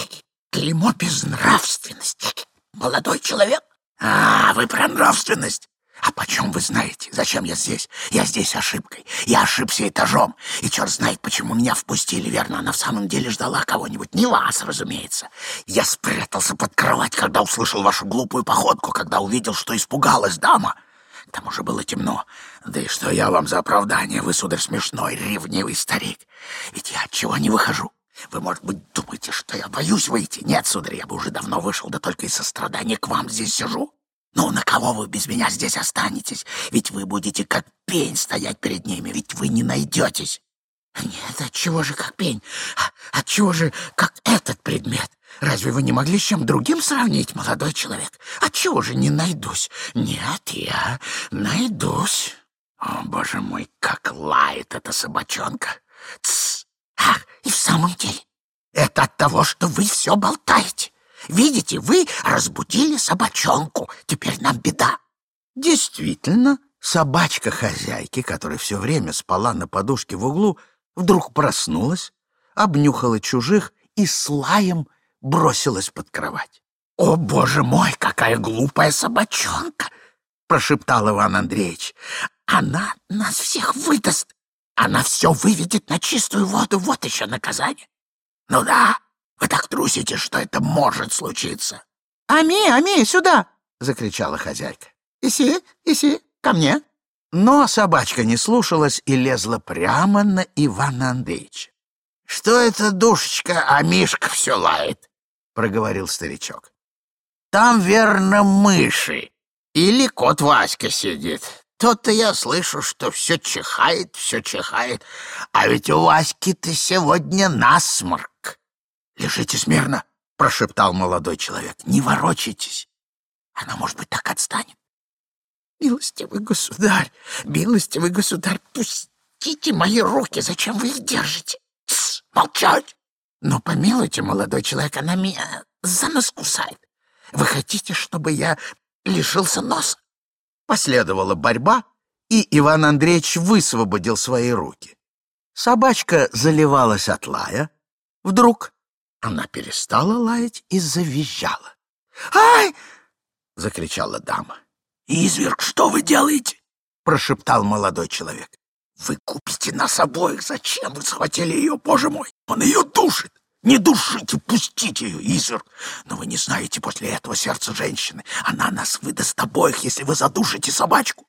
клеймо безнравственности. Молодой человек? А, вы про нравственность. А почем вы знаете? Зачем я здесь? Я здесь ошибкой. Я ошибся этажом. И черт знает, почему меня впустили, верно? Она в самом деле ждала кого-нибудь. Не вас, разумеется. Я спрятался под кровать, когда услышал вашу глупую походку, когда увидел, что испугалась дама. К тому же было темно. Да и что я вам за оправдание? Вы, сударь, смешной, ревнивый старик. Ведь я от чего не выхожу? Вы, может быть, думаете, что я боюсь выйти? Нет, сударь, я бы уже давно вышел, да только из сострадания к вам здесь сижу. Ну, на кого вы без меня здесь останетесь? Ведь вы будете как пень стоять перед ними, ведь вы не найдетесь. Нет, отчего же как пень? Отчего же как этот предмет? Разве вы не могли с чем другим сравнить, молодой человек? Отчего же не найдусь? Нет, я найдусь. О, боже мой, как лает эта собачонка. Тссс. Ах, и в самом деле, это от того, что вы все болтаете. Видите, вы разбудили собачонку. Теперь нам беда. Действительно, собачка хозяйки, которая все время спала на подушке в углу, вдруг проснулась, обнюхала чужих и с лаем бросилась под кровать. «О, боже мой, какая глупая собачонка!» — прошептал Иван Андреевич. «Она нас всех выдаст. Она все выведет на чистую воду. Вот еще наказание. Ну да, вы так трусите, что это может случиться». «Ами, Ами, сюда!» — закричала хозяйка. «Иси, иси, ко мне». Но собачка не слушалась и лезла прямо на Ивана Андреевича. «Что это, душечка, а Мишка все лает?» — проговорил старичок. «Там, верно, мыши. Или кот Васька сидит. То-то я слышу, что все чихает, все чихает. А ведь у Васьки-то сегодня насморк». «Лежите смирно», — прошептал молодой человек. «Не ворочайтесь. Она, может быть, так отстанет». «Милостивый государь, милостивый государь, пустите мои руки. Зачем вы их держите? Тссс, молчать. Но помилуйте, молодой человек, она меня за нос кусает. Вы хотите, чтобы я лишился носа?» Последовала борьба, и Иван Андреевич высвободил свои руки. Собачка заливалась от лая. Вдруг она перестала лаять и завизжала. «Ай!» — закричала дама. «Изверг, что вы делаете?» — прошептал молодой человек. «Вы купите нас обоих. Зачем вы схватили ее, боже мой? Он ее душит. Не душите, пустите ее, изверг. Но вы не знаете после этого сердца женщины. Она нас выдаст обоих, если вы задушите собачку».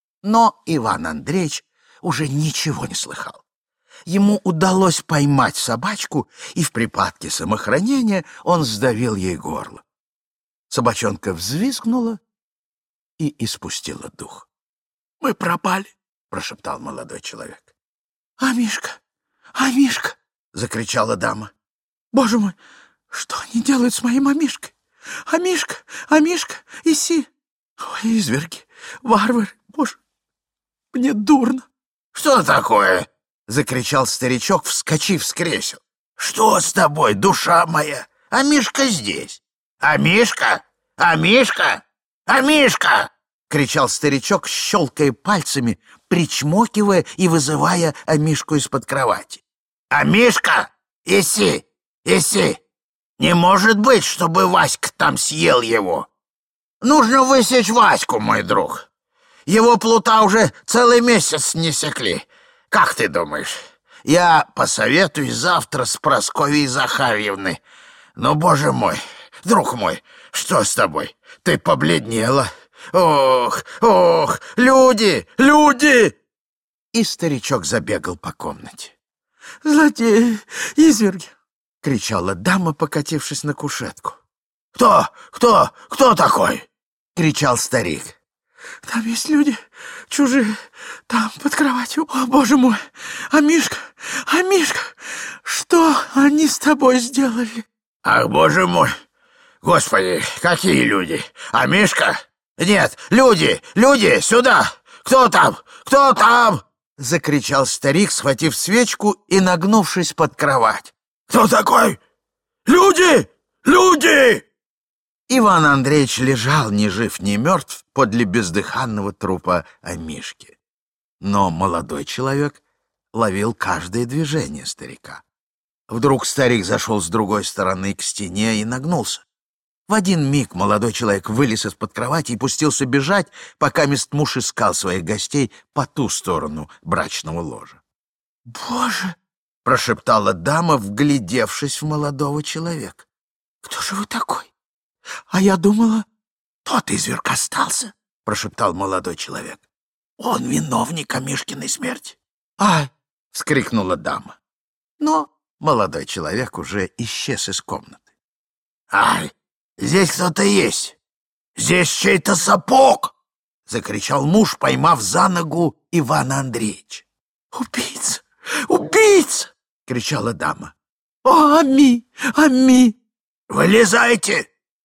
Но Иван Андреевич уже ничего не слыхал. Ему удалось поймать собачку, и в припадке самохранения он сдавил ей горло. Собачонка взвизгнула и испустила дух. «Мы пропали», — прошептал молодой человек. «А Мишка, а Мишка!» — закричала дама. «Боже мой, что они делают с моим Амишкой? Амишка, Амишка, иси! Ой, изверги, варвары, боже, мне дурно!» «Что такое?» — закричал старичок, вскочив с кресел. «Что с тобой, душа моя? Амишка здесь! Амишка! Амишка! Амишка!» — кричал старичок, щелкая пальцами, причмокивая и вызывая Амишку из-под кровати. «Амишка! Иси! Иси! Не может быть, чтобы Васька там съел его! Нужно высечь Ваську, мой друг! Его плута уже целый месяц не секли. Как ты думаешь? Я посоветуюсь завтра с Прасковьей Захарьевной. Но, боже мой, друг мой, что с тобой? Ты побледнела. Ох, ох, люди, люди!» И старичок забегал по комнате. «Злодеи, изверги!» — кричала дама, покатившись на кушетку. «Кто? Кто? Кто такой?» — кричал старик. «Там есть люди чужие, там, под кроватью. О, боже мой! А Мишка, а Мишка, что они с тобой сделали?» «Ах, боже мой! Господи, какие люди! А Мишка? Нет, люди, люди, сюда! Кто там? Кто там?» — закричал старик, схватив свечку и нагнувшись под кровать. «Кто такой? Люди! Люди!» Иван Андреевич лежал ни жив, ни мертв подле бездыханного трупа Амишки. Но молодой человек ловил каждое движение старика. Вдруг старик зашел с другой стороны к стене и нагнулся. В один миг молодой человек вылез из-под кровати и пустился бежать, пока мест муж искал своих гостей по ту сторону брачного ложа. «Боже!» — прошептала дама, вглядевшись в молодого человека. «Кто же вы такой? А я думала, тот изверг остался», — прошептал молодой человек. «Он виновник Амишкиной смерти». «Ай!» — вскрикнула дама. Но молодой человек уже исчез из комнаты. «Ай! Здесь кто-то есть! Здесь чей-то сапог!» — закричал муж, поймав за ногу Ивана Андреевича. «Убийца! Убийца!» — кричала дама. «О, Ами! Ами!» «Вылезайте!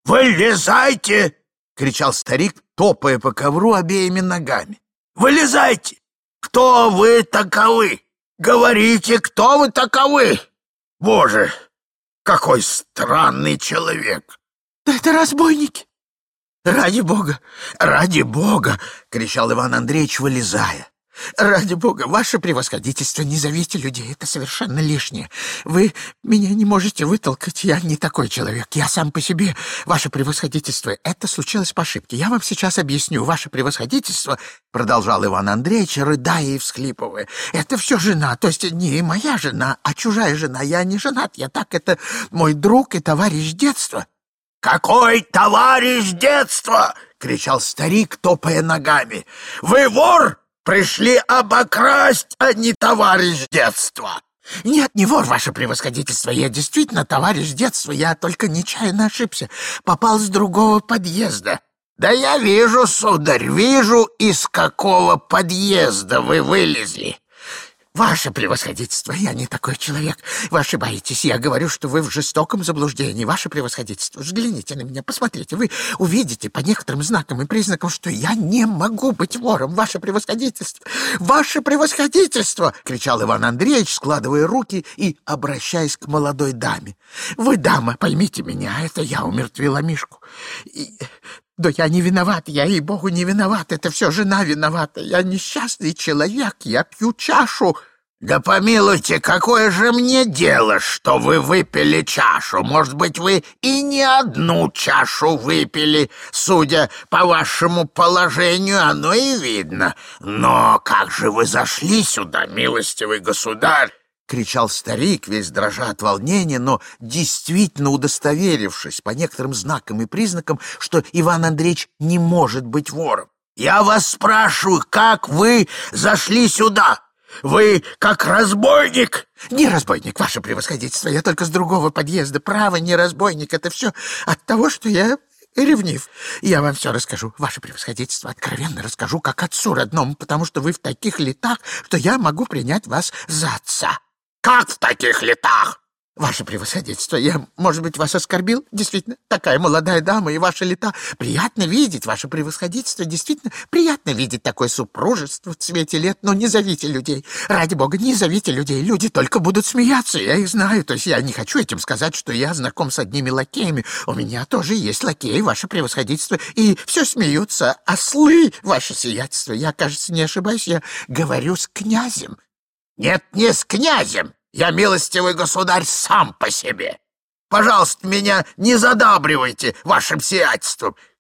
Вылезайте!» — кричал старик, топая по ковру обеими ногами. «Вылезайте! Кто вы таковы? Говорите, кто вы таковы? Боже, какой странный человек!» «Да это разбойники!» «Ради бога! Ради бога!» — кричал Иван Андреевич, вылезая. «Ради бога, ваше превосходительство, не зовите людей, это совершенно лишнее. Вы меня не можете вытолкать, я не такой человек, я сам по себе. Ваше превосходительство, это случилось по ошибке. Я вам сейчас объясню, ваше превосходительство», — продолжал Иван Андреевич, рыдая и всхлипывая. «Это все жена, то есть не моя жена, а чужая жена. Я не женат, я так, это мой друг и товарищ детства». «Какой товарищ детства?» — кричал старик, топая ногами. «Вы вор? Пришли обокрасть, а не товарищ детства!» «Нет, не вор, ваше превосходительство, я действительно товарищ детства, я только нечаянно ошибся, попал с другого подъезда». «Да я вижу, сударь, вижу, из какого подъезда вы вылезли». «Ваше превосходительство, я не такой человек. Вы ошибаетесь. Я говорю, что вы в жестоком заблуждении. Ваше превосходительство, взгляните на меня, посмотрите. Вы увидите по некоторым знакам и признакам, что я не могу быть вором. Ваше превосходительство! Ваше превосходительство!» — кричал Иван Андреевич, складывая руки и обращаясь к молодой даме. «Вы, дама, поймите меня, это я умертвила Мишку. И... Да я не виноват, я, ей-богу, не виноват. Это все жена виновата. Я несчастный человек, я пью чашу». «Да помилуйте, какое же мне дело, что вы выпили чашу? Может быть, вы и не одну чашу выпили, судя по вашему положению, оно и видно. Но как же вы зашли сюда, милостивый государь?» — кричал старик, весь дрожа от волнения, но действительно удостоверившись по некоторым знакам и признакам, что Иван Андреевич не может быть вором. «Я вас спрашиваю, как вы зашли сюда? Вы как разбойник?» «Не разбойник, ваше превосходительство, я только с другого подъезда. Право, не разбойник, это все от того, что я ревнив. Я вам все расскажу, ваше превосходительство, откровенно расскажу, как отцу родному, потому что вы в таких летах, что я могу принять вас за отца». «Как в таких летах?» «Ваше превосходительство, я, может быть, вас оскорбил? Действительно, такая молодая дама и ваши лета. Приятно видеть, ваше превосходительство, действительно приятно видеть такое супружество в цвете лет, но не зовите людей. Ради бога, не зовите людей, люди только будут смеяться, я их знаю. То есть я не хочу этим сказать, что я знаком с одними лакеями. У меня тоже есть лакеи, ваше превосходительство, и все смеются. Ослы, ваше сиятельство, я, кажется, не ошибаюсь, я говорю с князем». «Нет, не с князем. Я, милостивый государь, сам по себе. Пожалуйста, меня не задабривайте вашим сиятельством.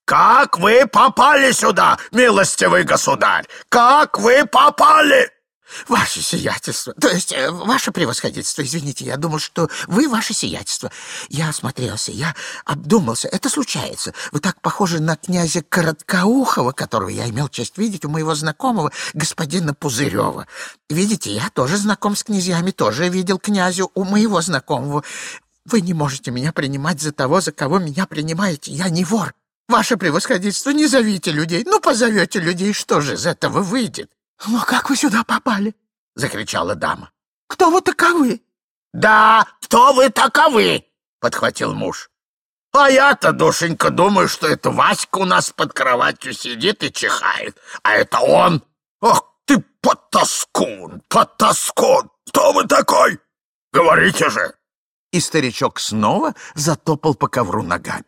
Как вы попали сюда, милостивый государь? Как вы попали? Ваше сиятельство, то есть э, ваше превосходительство, извините, я думал, что вы ваше сиятельство. Я осмотрелся, я обдумался, это случается. Вы так похожи на князя Короткоухова, которого я имел честь видеть у моего знакомого, господина Пузырева. Видите, я тоже знаком с князьями, тоже видел князя у моего знакомого. Вы не можете меня принимать за того, за кого меня принимаете. Я не вор. Ваше превосходительство, не зовите людей. Ну, позовете людей, что же из этого выйдет? «Но как вы сюда попали?» — закричала дама. «Кто вы таковы?» «Да, кто вы таковы?» — подхватил муж. «А я-то, душенька, думаю, что это Васька у нас под кроватью сидит и чихает. А это он! Ах ты, потаскун, потаскун! Кто вы такой? Говорите же!» И старичок снова затопал по ковру ногами.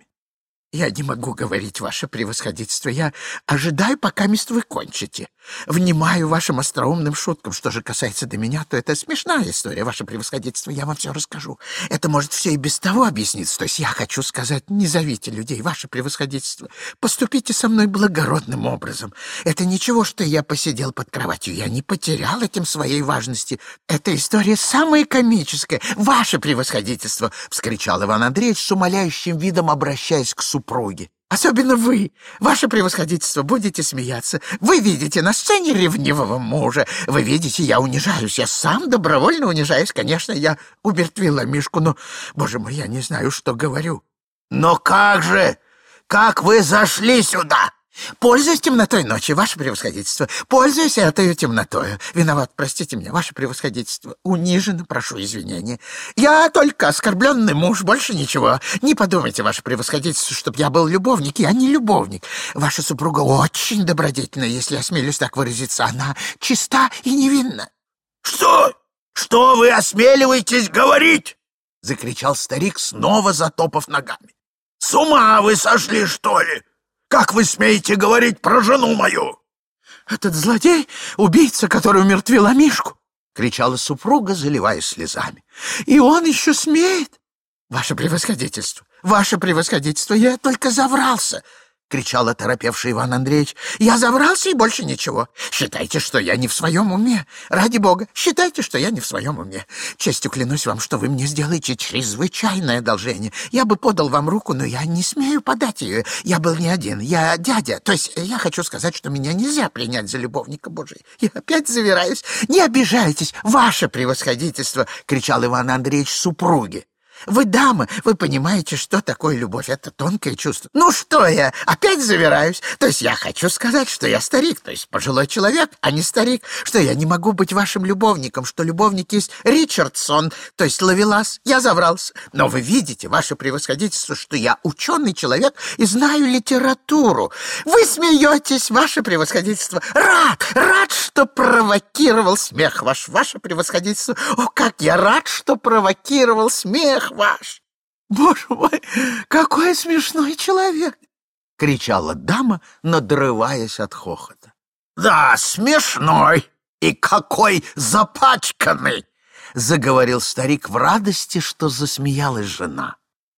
«Я не могу говорить, ваше превосходительство. Я ожидаю, пока мест вы кончите. Внимаю вашим остроумным шуткам. Что же касается до меня, то это смешная история, ваше превосходительство. Я вам все расскажу. Это может все и без того объясниться. То есть я хочу сказать, не зовите людей, ваше превосходительство. Поступите со мной благородным образом. Это ничего, что я посидел под кроватью. Я не потерял этим своей важности. Эта история самая комическая. Ваше превосходительство!» — вскричал Иван Андреевич с умоляющим видом, обращаясь к супруге. «Особенно вы, ваше превосходительство, будете смеяться. Вы видите на сцене ревнивого мужа. Вы видите, я унижаюсь. Я сам добровольно унижаюсь. Конечно, я умертвила Мишку, но, боже мой, я не знаю, что говорю». «Но как же? Как вы зашли сюда?» «Пользуясь темнотой ночи, ваше превосходительство, пользуясь этой темнотою. Виноват, простите меня, ваше превосходительство, униженно прошу извинения. Я только оскорбленный муж, больше ничего. Не подумайте, ваше превосходительство, чтоб я был любовник. Я не любовник. Ваша супруга очень добродетельна, если осмелюсь так выразиться. Она чиста и невинна». «Что? Что вы осмеливаетесь говорить?» — закричал старик, снова затопав ногами. «С ума вы сошли, что ли? Как вы смеете говорить про жену мою?» «Этот злодей — убийца, который умертвил Мишку!» — кричала супруга, заливаясь слезами. «И он еще смеет!» «Ваше превосходительство! Ваше превосходительство! Я только заврался!» — кричал оторопевший Иван Андреевич. «Я заврался и больше ничего. Считайте, что я не в своем уме. Ради бога, считайте, что я не в своем уме. Честью клянусь вам, что вы мне сделаете чрезвычайное одолжение. Я бы подал вам руку, но я не смею подать ее. Я был не один, я дядя. То есть я хочу сказать, что меня нельзя принять за любовника Божия. Я опять завираюсь. Не обижайтесь, ваше превосходительство!» — кричал Иван Андреевич супруге. «Вы дама, вы понимаете, что такое любовь. Это тонкое чувство. Ну что я, опять завираюсь? То есть я хочу сказать, что я старик, то есть пожилой человек, а не старик, что я не могу быть вашим любовником, что любовник есть Ричардсон, то есть Ловелас. Я заврался. Но вы видите, ваше превосходительство, что я ученый человек и знаю литературу. Вы смеетесь, ваше превосходительство. Рад, рад, что провокировал смех ваш, ваше превосходительство. О, как я рад, что провокировал смех ваш!» «Боже мой, какой смешной человек!» — кричала дама, надрываясь от хохота. «Да, смешной и какой запачканный!» — заговорил старик в радости, что засмеялась жена.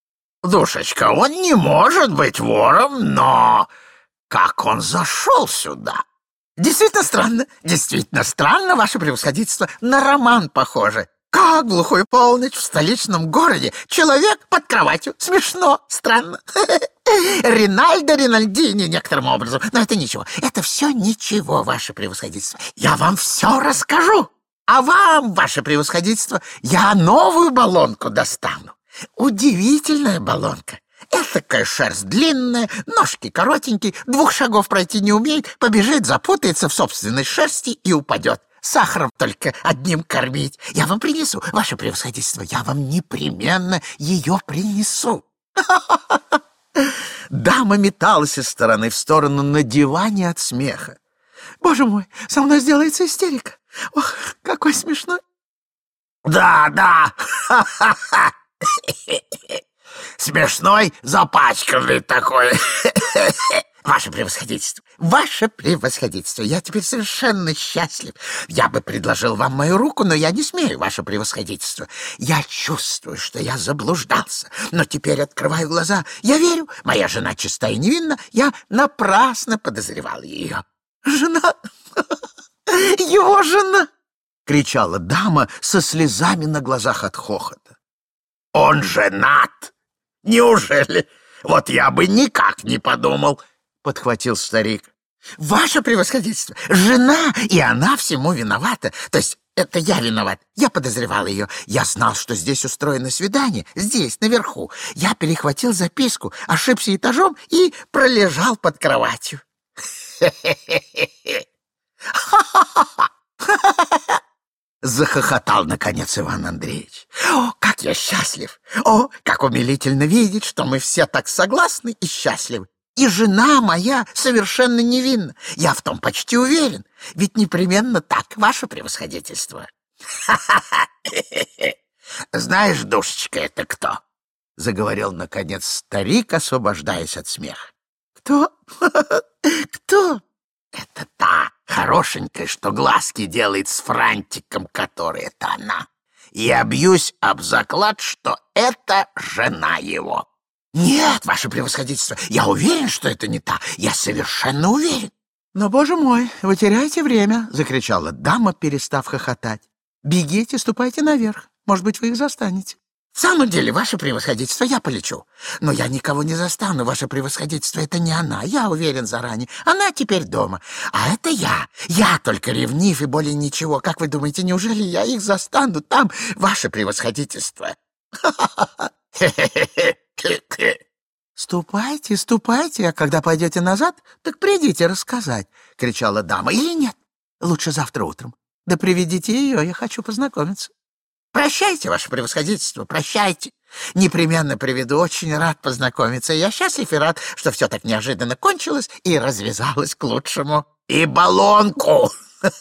«Душечка, он не может быть вором, но как он зашел сюда? Действительно странно, действительно странно, ваше превосходительство, на роман похоже. Как глухой полночь в столичном городе. Человек под кроватью. Смешно, странно. Ринальдо Ринальдини некоторым образом. Но это ничего. Это все ничего, ваше превосходительство. Я вам все расскажу. А вам, ваше превосходительство, я новую баллонку достану. Удивительная баллонка. Этакая шерсть длинная, ножки коротенькие, двух шагов пройти не умеет, побежит, запутается в собственной шерсти и упадет. Сахаром только одним кормить. Я вам принесу, ваше превосходительство, я вам непременно ее принесу». Дама металась из стороны в сторону на диване от смеха. «Боже мой, со мной сделается истерика. Ох, какой смешной!» «Да, да, Смешной, запачканный такой. Ваше превосходительство, ваше превосходительство, я теперь совершенно счастлив. Я бы предложил вам мою руку, но я не смею, ваше превосходительство. Я чувствую, что я заблуждался, но теперь открываю глаза. Я верю, моя жена чиста и невинна, я напрасно подозревал ее. Жена? Его жена? Кричала дама со слезами на глазах от хохота. Он женат? Неужели? Вот я бы никак не подумал. — подхватил старик. «Ваше превосходительство, жена, и она всему виновата. То есть это я виноват. Я подозревал ее. Я знал, что здесь устроено свидание, здесь, наверху. Я перехватил записку, ошибся этажом и пролежал под кроватью». Захохотал, наконец, Иван Андреевич. «О, как я счастлив! О, как умилительно видеть, что мы все так согласны и счастливы! И жена моя совершенно невинна. Я в том почти уверен. Ведь непременно так, ваше превосходительство». «Знаешь, душечка, это кто?» — заговорил, наконец, старик, освобождаясь от смеха. «Кто? Кто?» «Это та хорошенькая, что глазки делает с франтиком, который это она. Я бьюсь об заклад, что это жена его». «Нет, ваше превосходительство, я уверен, что это не та. Я совершенно уверен». «Но, боже мой, вы теряете время!» — закричала дама, перестав хохотать. «Бегите, ступайте наверх. Может быть, вы их застанете». «В самом деле, ваше превосходительство, я полечу. Но я никого не застану, ваше превосходительство. Это не она, я уверен заранее. Она теперь дома. А это я. Я только ревнив и более ничего. Как вы думаете, неужели я их застану там, ваше превосходительство?» «Ступайте, ступайте, а когда пойдете назад, так придите рассказать», — кричала дама. «Или нет? Лучше завтра утром. Да приведите ее, я хочу познакомиться». «Прощайте, ваше превосходительство, прощайте. Непременно приведу, очень рад познакомиться. Я счастлив и рад, что все так неожиданно кончилось и развязалось к лучшему. И баллонку!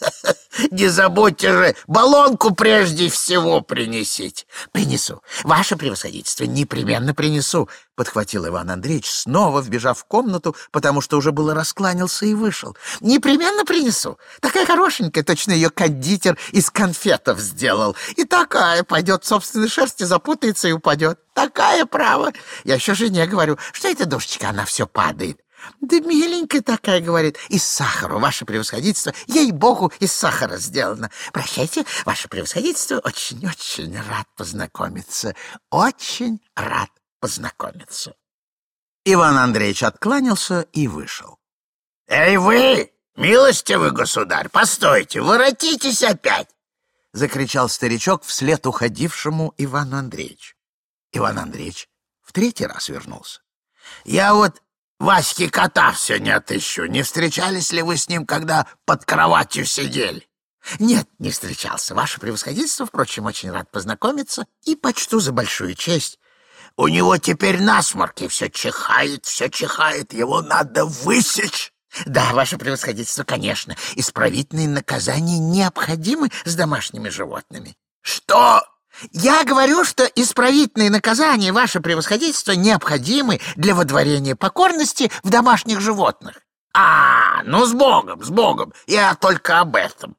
Не забудьте же, баллонку прежде всего принесите». «Принесу, ваше превосходительство, непременно принесу», — подхватил Иван Андреевич, снова вбежав в комнату, потому что уже было раскланялся и вышел. «Непременно принесу. Такая хорошенькая, точно ее кондитер из конфетов сделал. И такая пойдет в собственной шерсти, запутается и упадет. Такая, право. Я еще жене говорю, что эта душечка, она все падает. Да миленькая такая, говорит, из сахара, ваше превосходительство, ей-богу, из сахара сделано. Прощайте, ваше превосходительство, очень-очень рад познакомиться, очень рад познакомиться». Иван Андреевич откланялся и вышел. «Эй вы, милостивый государь, постойте, воротитесь опять!» — закричал старичок вслед уходившему Ивану Андреевичу. Иван Андреевич в третий раз вернулся. «Я вот Васьки кота все не отыщу. Не встречались ли вы с ним, когда под кроватью сидели?» «Нет, не встречался. Ваше превосходительство, впрочем, очень рад познакомиться и почту за большую честь. У него теперь насморк, и все чихает, все чихает. Его надо высечь». «Да, ваше превосходительство, конечно, исправительные наказания необходимы с домашними животными». «Что?» «Я говорю, что исправительные наказания, ваше превосходительство, необходимы для водворения покорности в домашних животных». «А, ну с Богом, с Богом, я только об этом».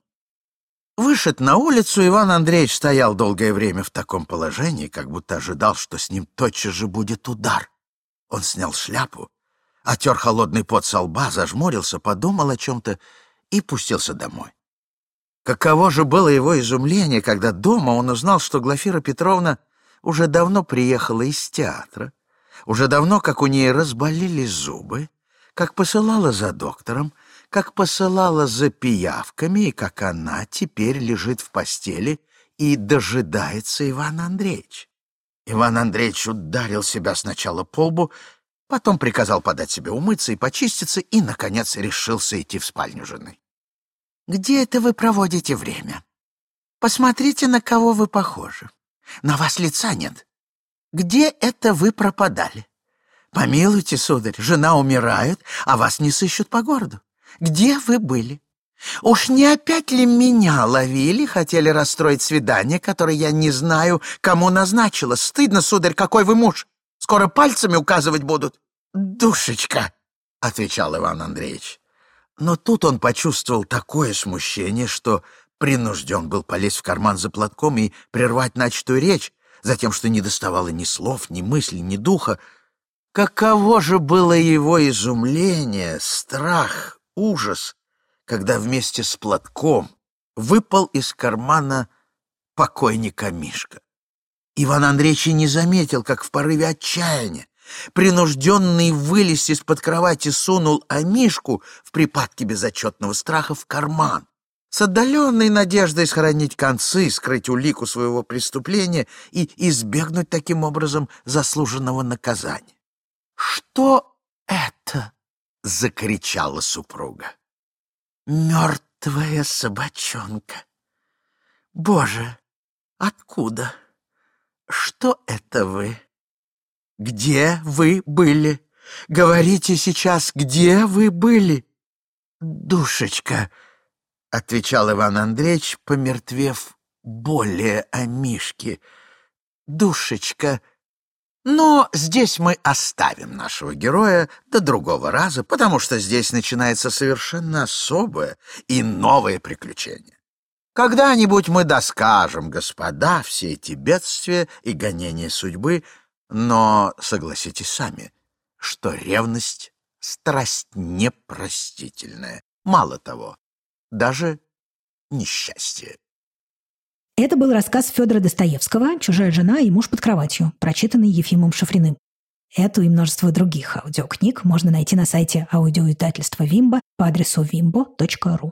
Вышед на улицу, Иван Андреевич стоял долгое время в таком положении, как будто ожидал, что с ним тотчас же будет удар. Он снял шляпу, отер холодный пот со лба, зажмурился, подумал о чем-то и пустился домой. Каково же было его изумление, когда дома он узнал, что Глафира Петровна уже давно приехала из театра, уже давно, как у ней разболелись зубы, как посылала за доктором, как посылала за пиявками, и как она теперь лежит в постели и дожидается Ивана Андреевича. Иван Андреевич ударил себя сначала по лбу, потом приказал подать себе умыться и почиститься, и, наконец, решился идти в спальню жены. «Где это вы проводите время? Посмотрите, на кого вы похожи. На вас лица нет. Где это вы пропадали? Помилуйте, сударь, жена умирает, а вас не сыщут по городу. Где вы были? Уж не опять ли меня ловили, хотели расстроить свидание, которое я не знаю, кому назначила? Стыдно, сударь, какой вы муж! Скоро пальцами указывать будут. Душечка, — отвечал Иван Андреевич. Но тут он почувствовал такое смущение, что принужден был полезть в карман за платком и прервать начатую речь, затем, что не доставало ни слов, ни мыслей, ни духа. Каково же было его изумление, страх, ужас, когда вместе с платком выпал из кармана покойника Мишка. Иван Андреевич и не заметил, как в порыве отчаяния, принужденный вылезть из-под кровати, сунул Амишку в припадке безотчетного страха в карман, с отдаленной надеждой сохранить концы, скрыть улику своего преступления и избегнуть таким образом заслуженного наказания. «Что это?» — закричала супруга. «Мертвая собачонка! Боже, откуда? Что это вы? Где вы были? Говорите сейчас, где вы были?» «Душечка», — отвечал Иван Андреевич, помертвев более о Мишке. «Душечка». Но здесь мы оставим нашего героя до другого раза, потому что здесь начинается совершенно особое и новое приключение. Когда-нибудь мы доскажем, господа, все эти бедствия и гонения судьбы, но согласитесь сами, что ревность — страсть непростительная. Мало того, даже несчастье. Это был рассказ Федора Достоевского «Чужая жена и муж под кроватью», прочитанный Ефимом Шафриным. Эту и множество других аудиокниг можно найти на сайте аудиоиздательства «Вимбо» по адресу вимбо точка ру.